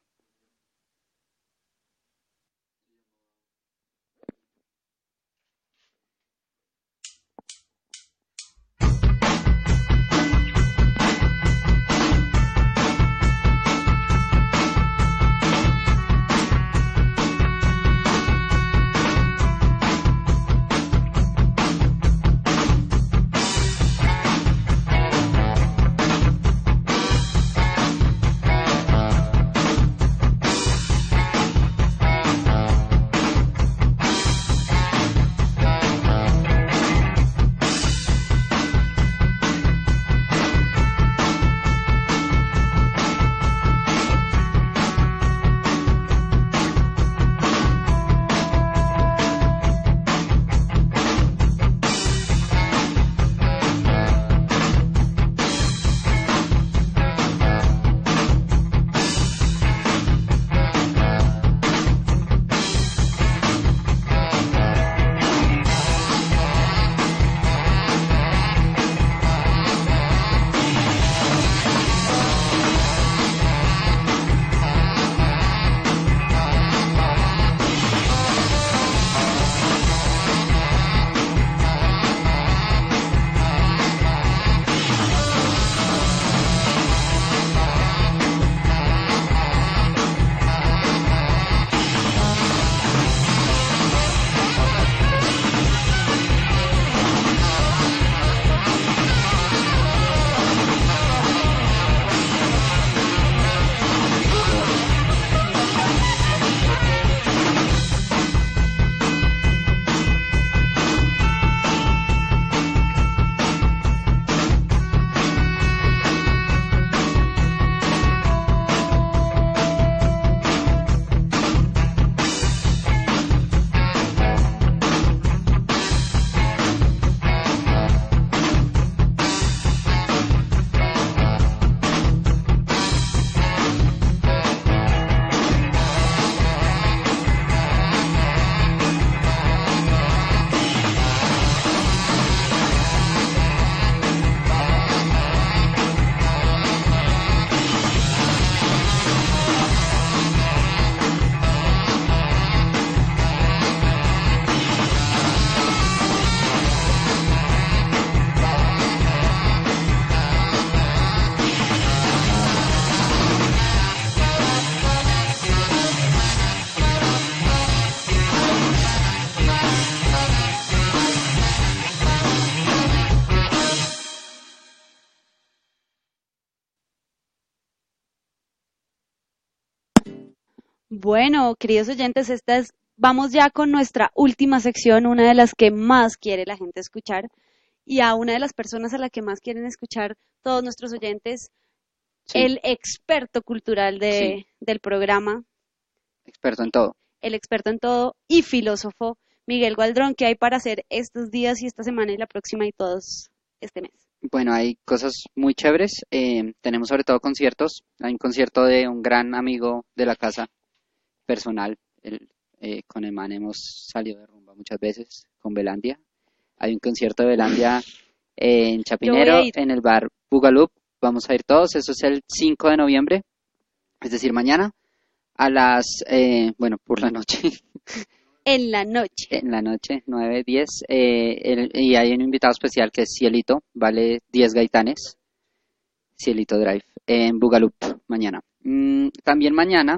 Speaker 1: Bueno, queridos oyentes, vamos ya con nuestra última sección, una de las que más quiere la gente escuchar y a una de las personas a la que más quieren escuchar todos nuestros oyentes,
Speaker 2: Sí.
Speaker 1: el experto cultural
Speaker 2: Sí.
Speaker 1: del programa,
Speaker 2: Experto en todo.
Speaker 1: el experto en todo y filósofo Miguel Gualdrón. ¿Qué hay para hacer estos días y esta semana y la próxima y todos este mes?
Speaker 2: Bueno, hay cosas muy chéveres. Tenemos sobre todo conciertos. Hay un concierto de un gran amigo de la casa personal. Con el man hemos salido de rumba muchas veces, con Belandia. Hay un concierto de Belandia en Chapinero,
Speaker 1: Yo voy a ir.
Speaker 2: en el bar Bugaloop. Vamos a ir todos. Eso es el 5 de noviembre, es decir, mañana, a bueno, por la noche.
Speaker 1: En la noche.
Speaker 2: En la noche, 9, 10. Y hay un invitado especial que es Cielito, vale 10 gaitanes. Cielito Drive, en Bugaloop, mañana. También mañana,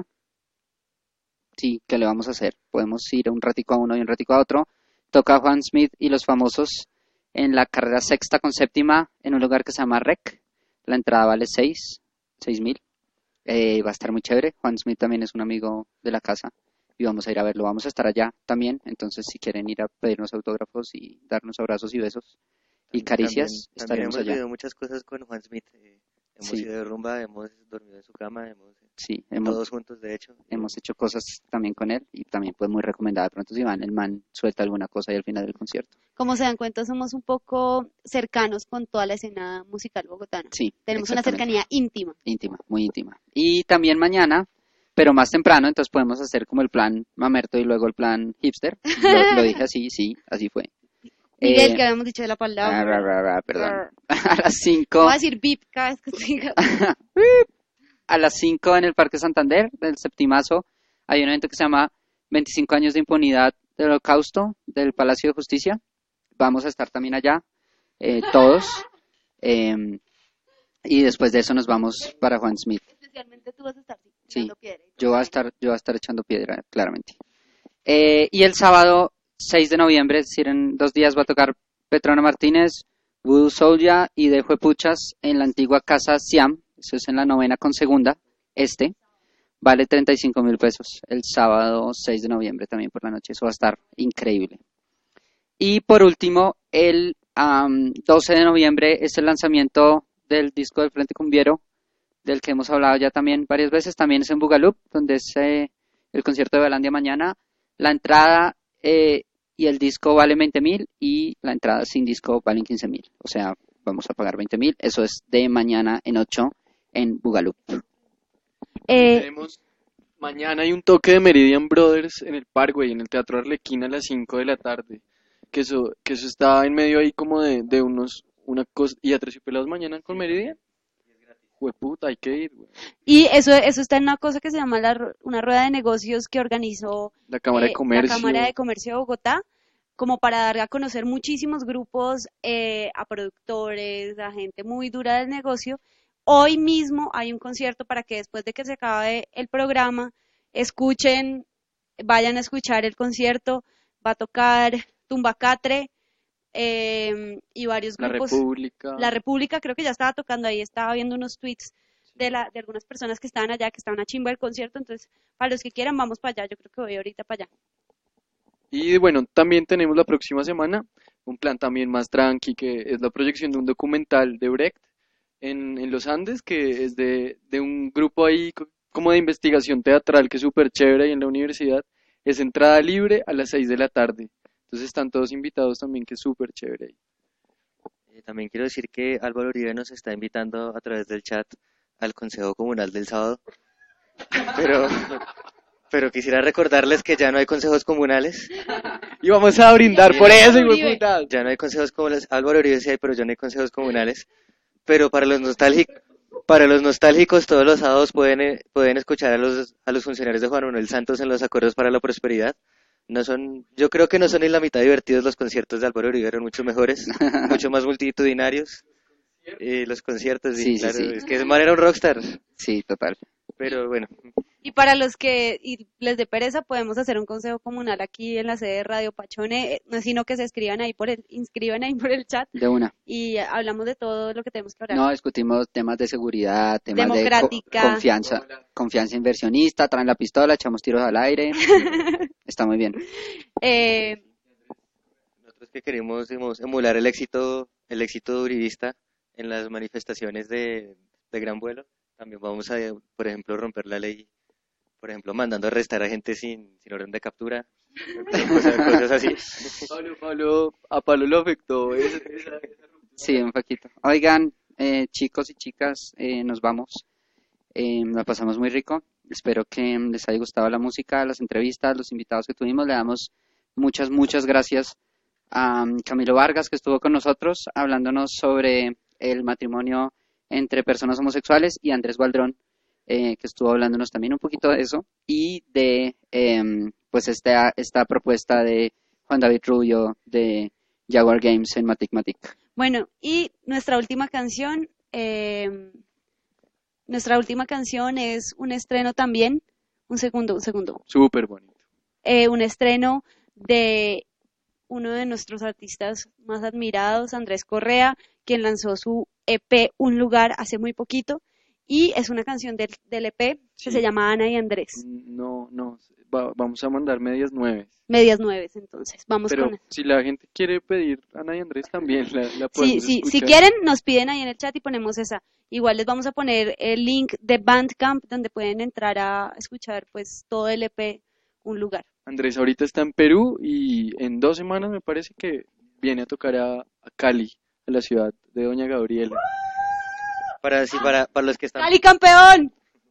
Speaker 2: sí, ¿qué le vamos a hacer? Podemos ir un ratico a uno y un ratico a otro. Toca Juan Smith y los famosos en la carrera sexta con séptima, en un lugar que se llama Rec. La entrada vale 6,000. Va a estar muy chévere. Juan Smith también es un amigo de la casa. Y vamos a ir a verlo, vamos a estar allá también, entonces si quieren ir a pedirnos autógrafos y darnos abrazos y besos y caricias,
Speaker 5: También
Speaker 2: estaremos
Speaker 5: hemos
Speaker 2: allá.
Speaker 5: vivido muchas cosas con Juan Smith. Hemos
Speaker 2: Sí.
Speaker 5: ido de rumba, hemos dormido en su cama,
Speaker 2: Sí,
Speaker 5: todos juntos, de hecho.
Speaker 2: hemos hecho cosas también con él y también pues muy recomendada. De pronto si van, el man suelta alguna cosa ahí al final del concierto.
Speaker 1: Como se dan cuenta, somos un poco cercanos con toda la escena musical bogotana.
Speaker 2: Sí,
Speaker 1: Tenemos una
Speaker 2: exactamente.
Speaker 1: cercanía íntima.
Speaker 2: Íntima, muy íntima. Y también mañana, pero más temprano, entonces podemos hacer como el plan mamerto y luego el plan hipster. Lo dije así, sí, así fue.
Speaker 1: Miguel, que habíamos dicho de la palabra.
Speaker 2: Perdón. A las 5.
Speaker 1: Voy a decir bip cada vez que te diga.
Speaker 2: A las 5 en el Parque Santander, del Septimazo, hay un evento que se llama 25 años de impunidad del Holocausto del Palacio de Justicia. Vamos a estar también allá, todos. Y después de eso nos vamos para Juan Smith.
Speaker 1: Especialmente tú vas a estar
Speaker 2: Sí,
Speaker 1: tirando piedra.
Speaker 2: yo voy a estar echando piedra, claramente. Y el sábado 6 de noviembre, es decir, en 2 días va a tocar Petrona Martínez, Voodoo Soulja y de Juepuchas en la antigua Casa Siam, eso es en la 9ª con segunda, vale 35.000 pesos, el sábado 6 de noviembre también por la noche, eso va a estar increíble. Y por último, el 12 de noviembre es el lanzamiento del disco del Frente Cumbiero, del que hemos hablado ya también varias veces, también es en Bugaloop, donde es el concierto de Belandia mañana. La entrada y el disco valen 20.000 y la entrada sin disco valen 15.000. O sea, vamos a pagar 20.000. Eso es de mañana en 8 en Bugaloop.
Speaker 3: Tenemos mañana hay un toque de Meridian Brothers en el Parkway, en el Teatro Arlequina a las 5 de la tarde. Que eso está en medio ahí como de una cosa. ¿Y Aterciopelados mañana con Meridian? Jueputa, hay que ir, güey.
Speaker 1: Y eso está en una cosa que se llama una rueda de negocios que organizó
Speaker 3: La Cámara de Comercio.
Speaker 1: la Cámara de Comercio de Bogotá, como para dar a conocer muchísimos grupos, a productores, a gente muy dura del negocio. Hoy mismo hay un concierto para que después de que se acabe el programa, vayan a escuchar el concierto. Va a tocar Tumbacatre, y varios grupos. La República creo que ya estaba tocando ahí, estaba viendo unos tweets de algunas personas que estaban allá, que estaban a chimba del concierto, entonces para los que quieran vamos para allá, yo creo que voy ahorita para allá.
Speaker 3: Y bueno, también tenemos la próxima semana un plan también más tranqui, que es la proyección de un documental de Brecht en los Andes, que es de un grupo ahí como de investigación teatral que es súper chévere ahí en la universidad. Es entrada libre a las 6 de la tarde. Entonces están todos invitados también, que es súper chévere ahí.
Speaker 5: También quiero decir que Álvaro Uribe nos está invitando a través del chat al Consejo Comunal del sábado. Pero quisiera recordarles que ya no hay consejos comunales.
Speaker 3: Y vamos a brindar por eso, hijo de puta.
Speaker 5: Ya no hay consejos comunales. Álvaro Uribe sí hay, pero ya no hay consejos comunales. Pero para los nostálgicos, todos los sábados pueden escuchar a los funcionarios de Juan Manuel Santos en los acuerdos para la prosperidad. Yo creo que no son ni la mitad divertidos los conciertos de Álvaro Uribe, eran mucho mejores, mucho más multitudinarios. Los conciertos,
Speaker 2: Sí,
Speaker 5: claro,
Speaker 2: sí.
Speaker 5: es que ese man era un rockstar.
Speaker 2: Sí, total.
Speaker 5: Pero bueno.
Speaker 1: Y para los que les dé pereza, podemos hacer un consejo comunal aquí en la sede de Radio Pachone, no es sino que se inscriban ahí por el chat.
Speaker 2: De una.
Speaker 1: Y hablamos de todo lo que tenemos que hablar.
Speaker 2: No, discutimos temas de seguridad, temas
Speaker 1: democrática,
Speaker 2: de confianza inversionista, traen la pistola, echamos tiros al aire. Está muy bien.
Speaker 5: Nosotros que queremos emular el éxito uribista en las manifestaciones de gran vuelo, también vamos a, por ejemplo, romper la ley, por ejemplo, mandando a arrestar a gente sin orden de captura, cosas así.
Speaker 3: A Pablo lo afectó
Speaker 2: Sí, un poquito. Oigan, chicos y chicas, nos vamos. La pasamos muy rico. Espero que les haya gustado la música, las entrevistas, los invitados que tuvimos. Le damos muchas gracias a Camilo Vargas, que estuvo con nosotros hablándonos sobre el matrimonio entre personas homosexuales, y Andrés Gualdrón, que estuvo hablándonos también un poquito de eso y de pues esta propuesta de Juan David Rubio de Jaguar Games en Matic.
Speaker 1: Bueno, y nuestra última canción es un estreno también, un segundo.
Speaker 3: Súper bonito.
Speaker 1: Un estreno de uno de nuestros artistas más admirados, Andrés Correa, quien lanzó su EP Un Lugar hace muy poquito, y es una canción del EP que se llama Ana y Andrés.
Speaker 3: No, vamos a mandar medias 9.
Speaker 1: Medias 9, entonces, vamos.
Speaker 3: Pero
Speaker 1: con...
Speaker 3: si la gente quiere pedir Ana y Andrés también la podemos escuchar.
Speaker 1: Si quieren, nos piden ahí en el chat y ponemos esa. Igual les vamos a poner el link de Bandcamp, donde pueden entrar a escuchar pues todo el EP Un Lugar.
Speaker 3: Andrés ahorita está en Perú y en 2 semanas me parece que viene a tocar a Cali, a la ciudad de Doña Gabriela.
Speaker 5: Para los que están...
Speaker 1: ¡Cali campeón!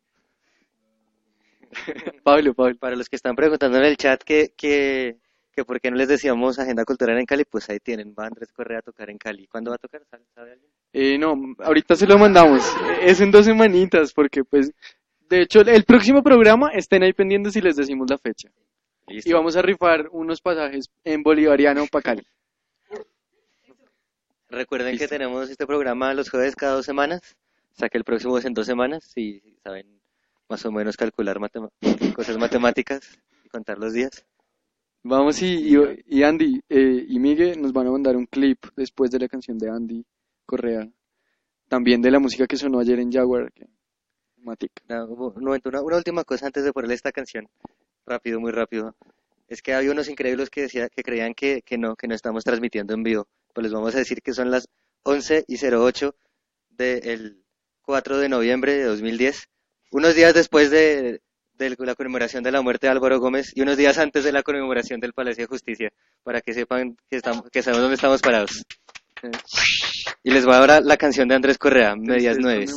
Speaker 3: Pablo.
Speaker 5: Para los que están preguntando en el chat que por qué no les decíamos Agenda Cultural en Cali, pues ahí tienen, va Andrés Correa a tocar en Cali. ¿Cuándo va a tocar? ¿Sabe alguien?
Speaker 3: No, ahorita se lo mandamos. Es en 2 semanitas, porque pues, de hecho, el próximo programa estén ahí pendientes si les decimos la fecha.
Speaker 5: Listo.
Speaker 3: Y vamos a rifar unos pasajes en bolivariano para Cali.
Speaker 5: Recuerden que tenemos este programa los jueves cada 2 semanas, o sea que el próximo es en 2 semanas, si saben más o menos calcular cosas matemáticas y contar los días.
Speaker 3: Vamos y Andy y Miguel nos van a mandar un clip después de la canción de Andy Correa, también de la música que sonó ayer en Jaguar. Matic.
Speaker 5: Una última cosa antes de ponerle esta canción, muy rápido. Es que había unos increíbles que creían que no estamos transmitiendo en vivo. Pues les vamos a decir que son las 11:08 del 4 de noviembre de 2010, unos días después de la conmemoración de la muerte de Álvaro Gómez y unos días antes de la conmemoración del Palacio de Justicia, para que sepan que sabemos dónde estamos parados. Y les voy a dar la canción de Andrés Correa, medias 9.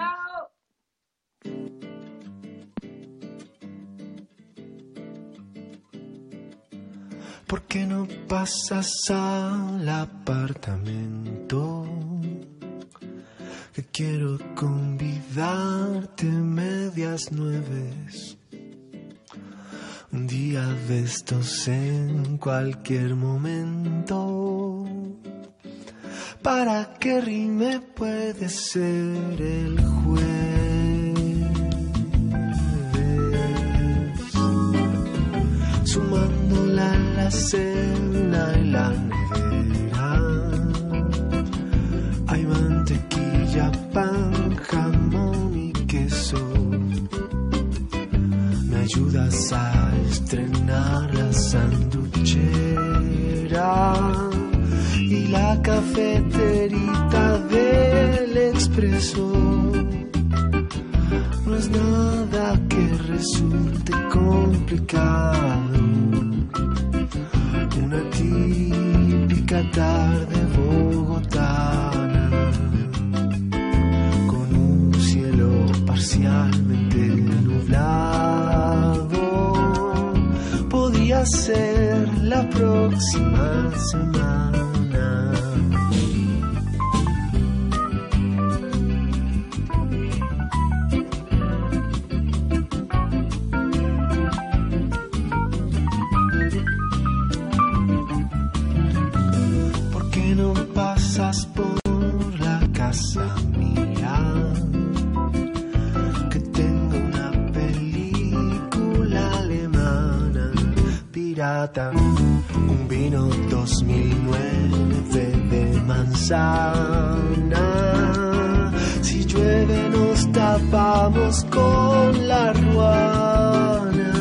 Speaker 6: ¿Por qué no pasas al apartamento? Que quiero convidarte medias 9. Un día de estos en cualquier momento. Para que rime puede ser el jueves. Sumando la alacena y la nevera, hay mantequilla, pan, jamón y queso. Me ayudas a estrenar la sanduchera y la cafeterita del Expreso. No es nada que resulte complicado. Una típica tarde bogotana, con un cielo parcialmente nublado. Podría ser la próxima semana. Por la casa mía, que tengo una película
Speaker 18: Gata, un vino 2009 de manzana. Si llueve nos tapamos con la ruana.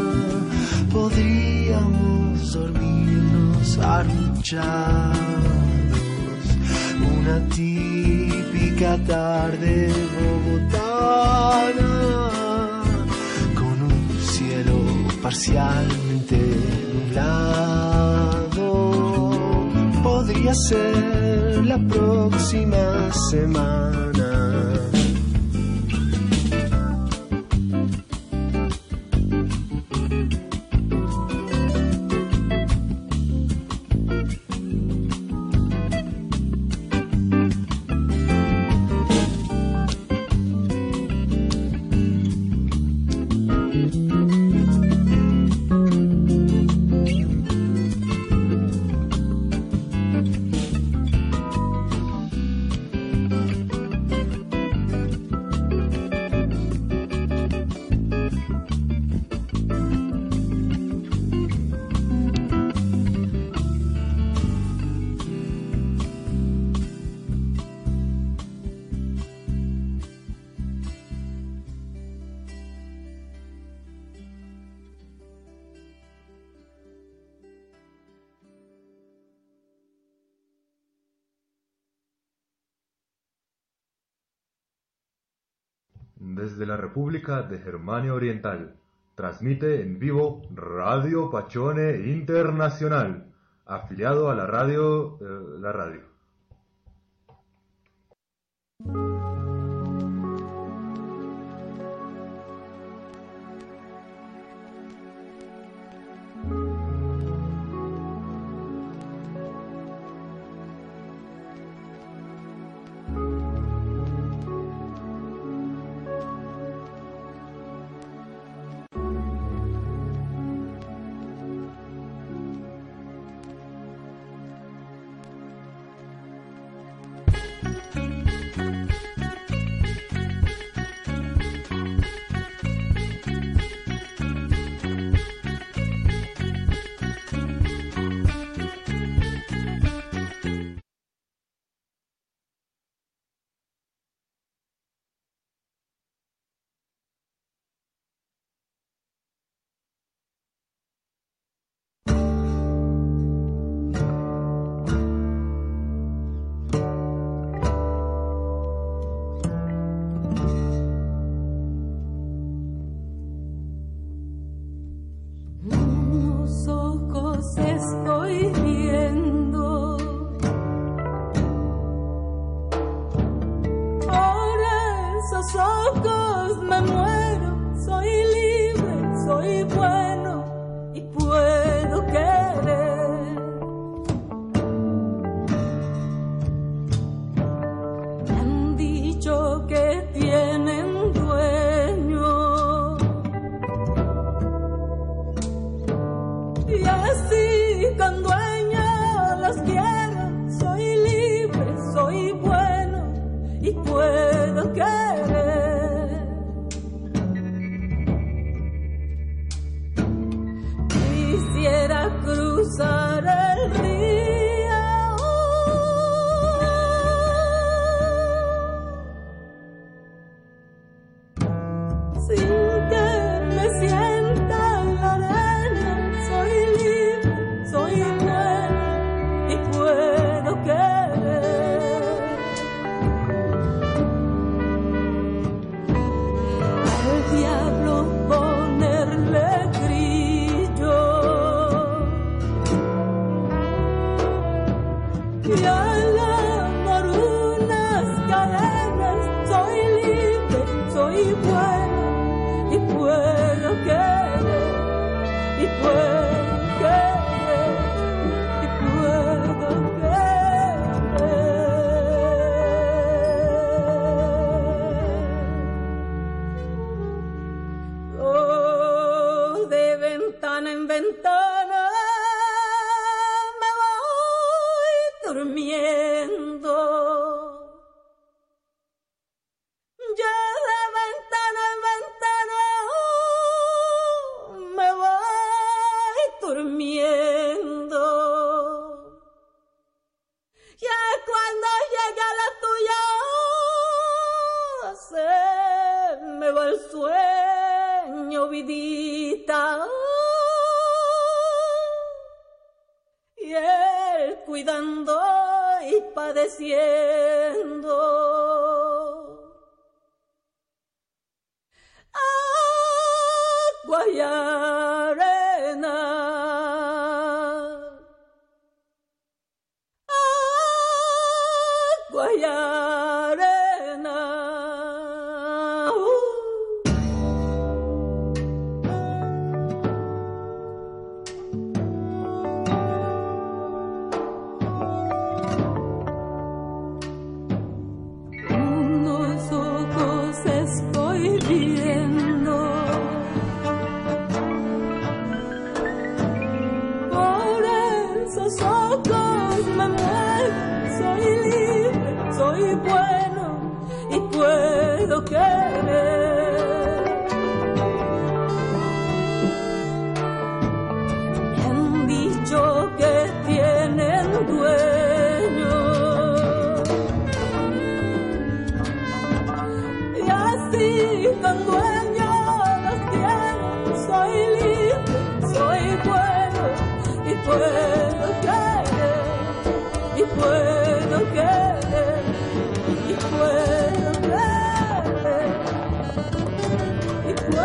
Speaker 18: Podríamos dormirnos arruchados. Una típica tarde bogotana, con un cielo parcialmente nublado. Podría ser la próxima semana.
Speaker 10: Desde la República de Germania Oriental, transmite en vivo Radio Pachone Internacional, afiliado a la radio.
Speaker 19: prohibida. Y él cuidando y padeciendo. Agua y arena. Agua y arena. Unos ojos estoy viendo, por esos ojos me muevo, soy libre, soy bueno y puedo querer. Me han dicho que tienen dueño. Y así con dueño los tienen, soy libre, soy bueno y puedo querer, y puedo querer, y puedo querer, y puedo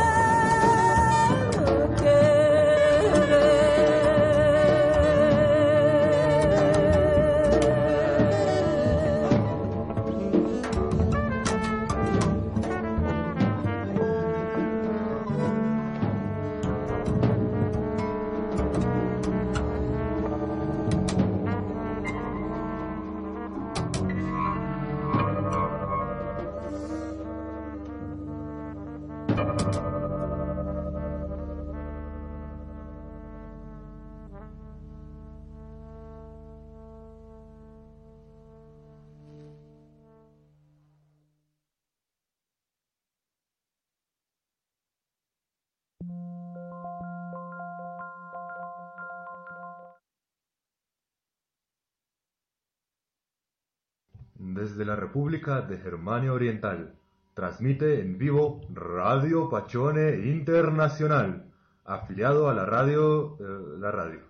Speaker 10: Desde la República de Germania Oriental, transmite en vivo Radio Pachone Internacional, afiliado a la radio.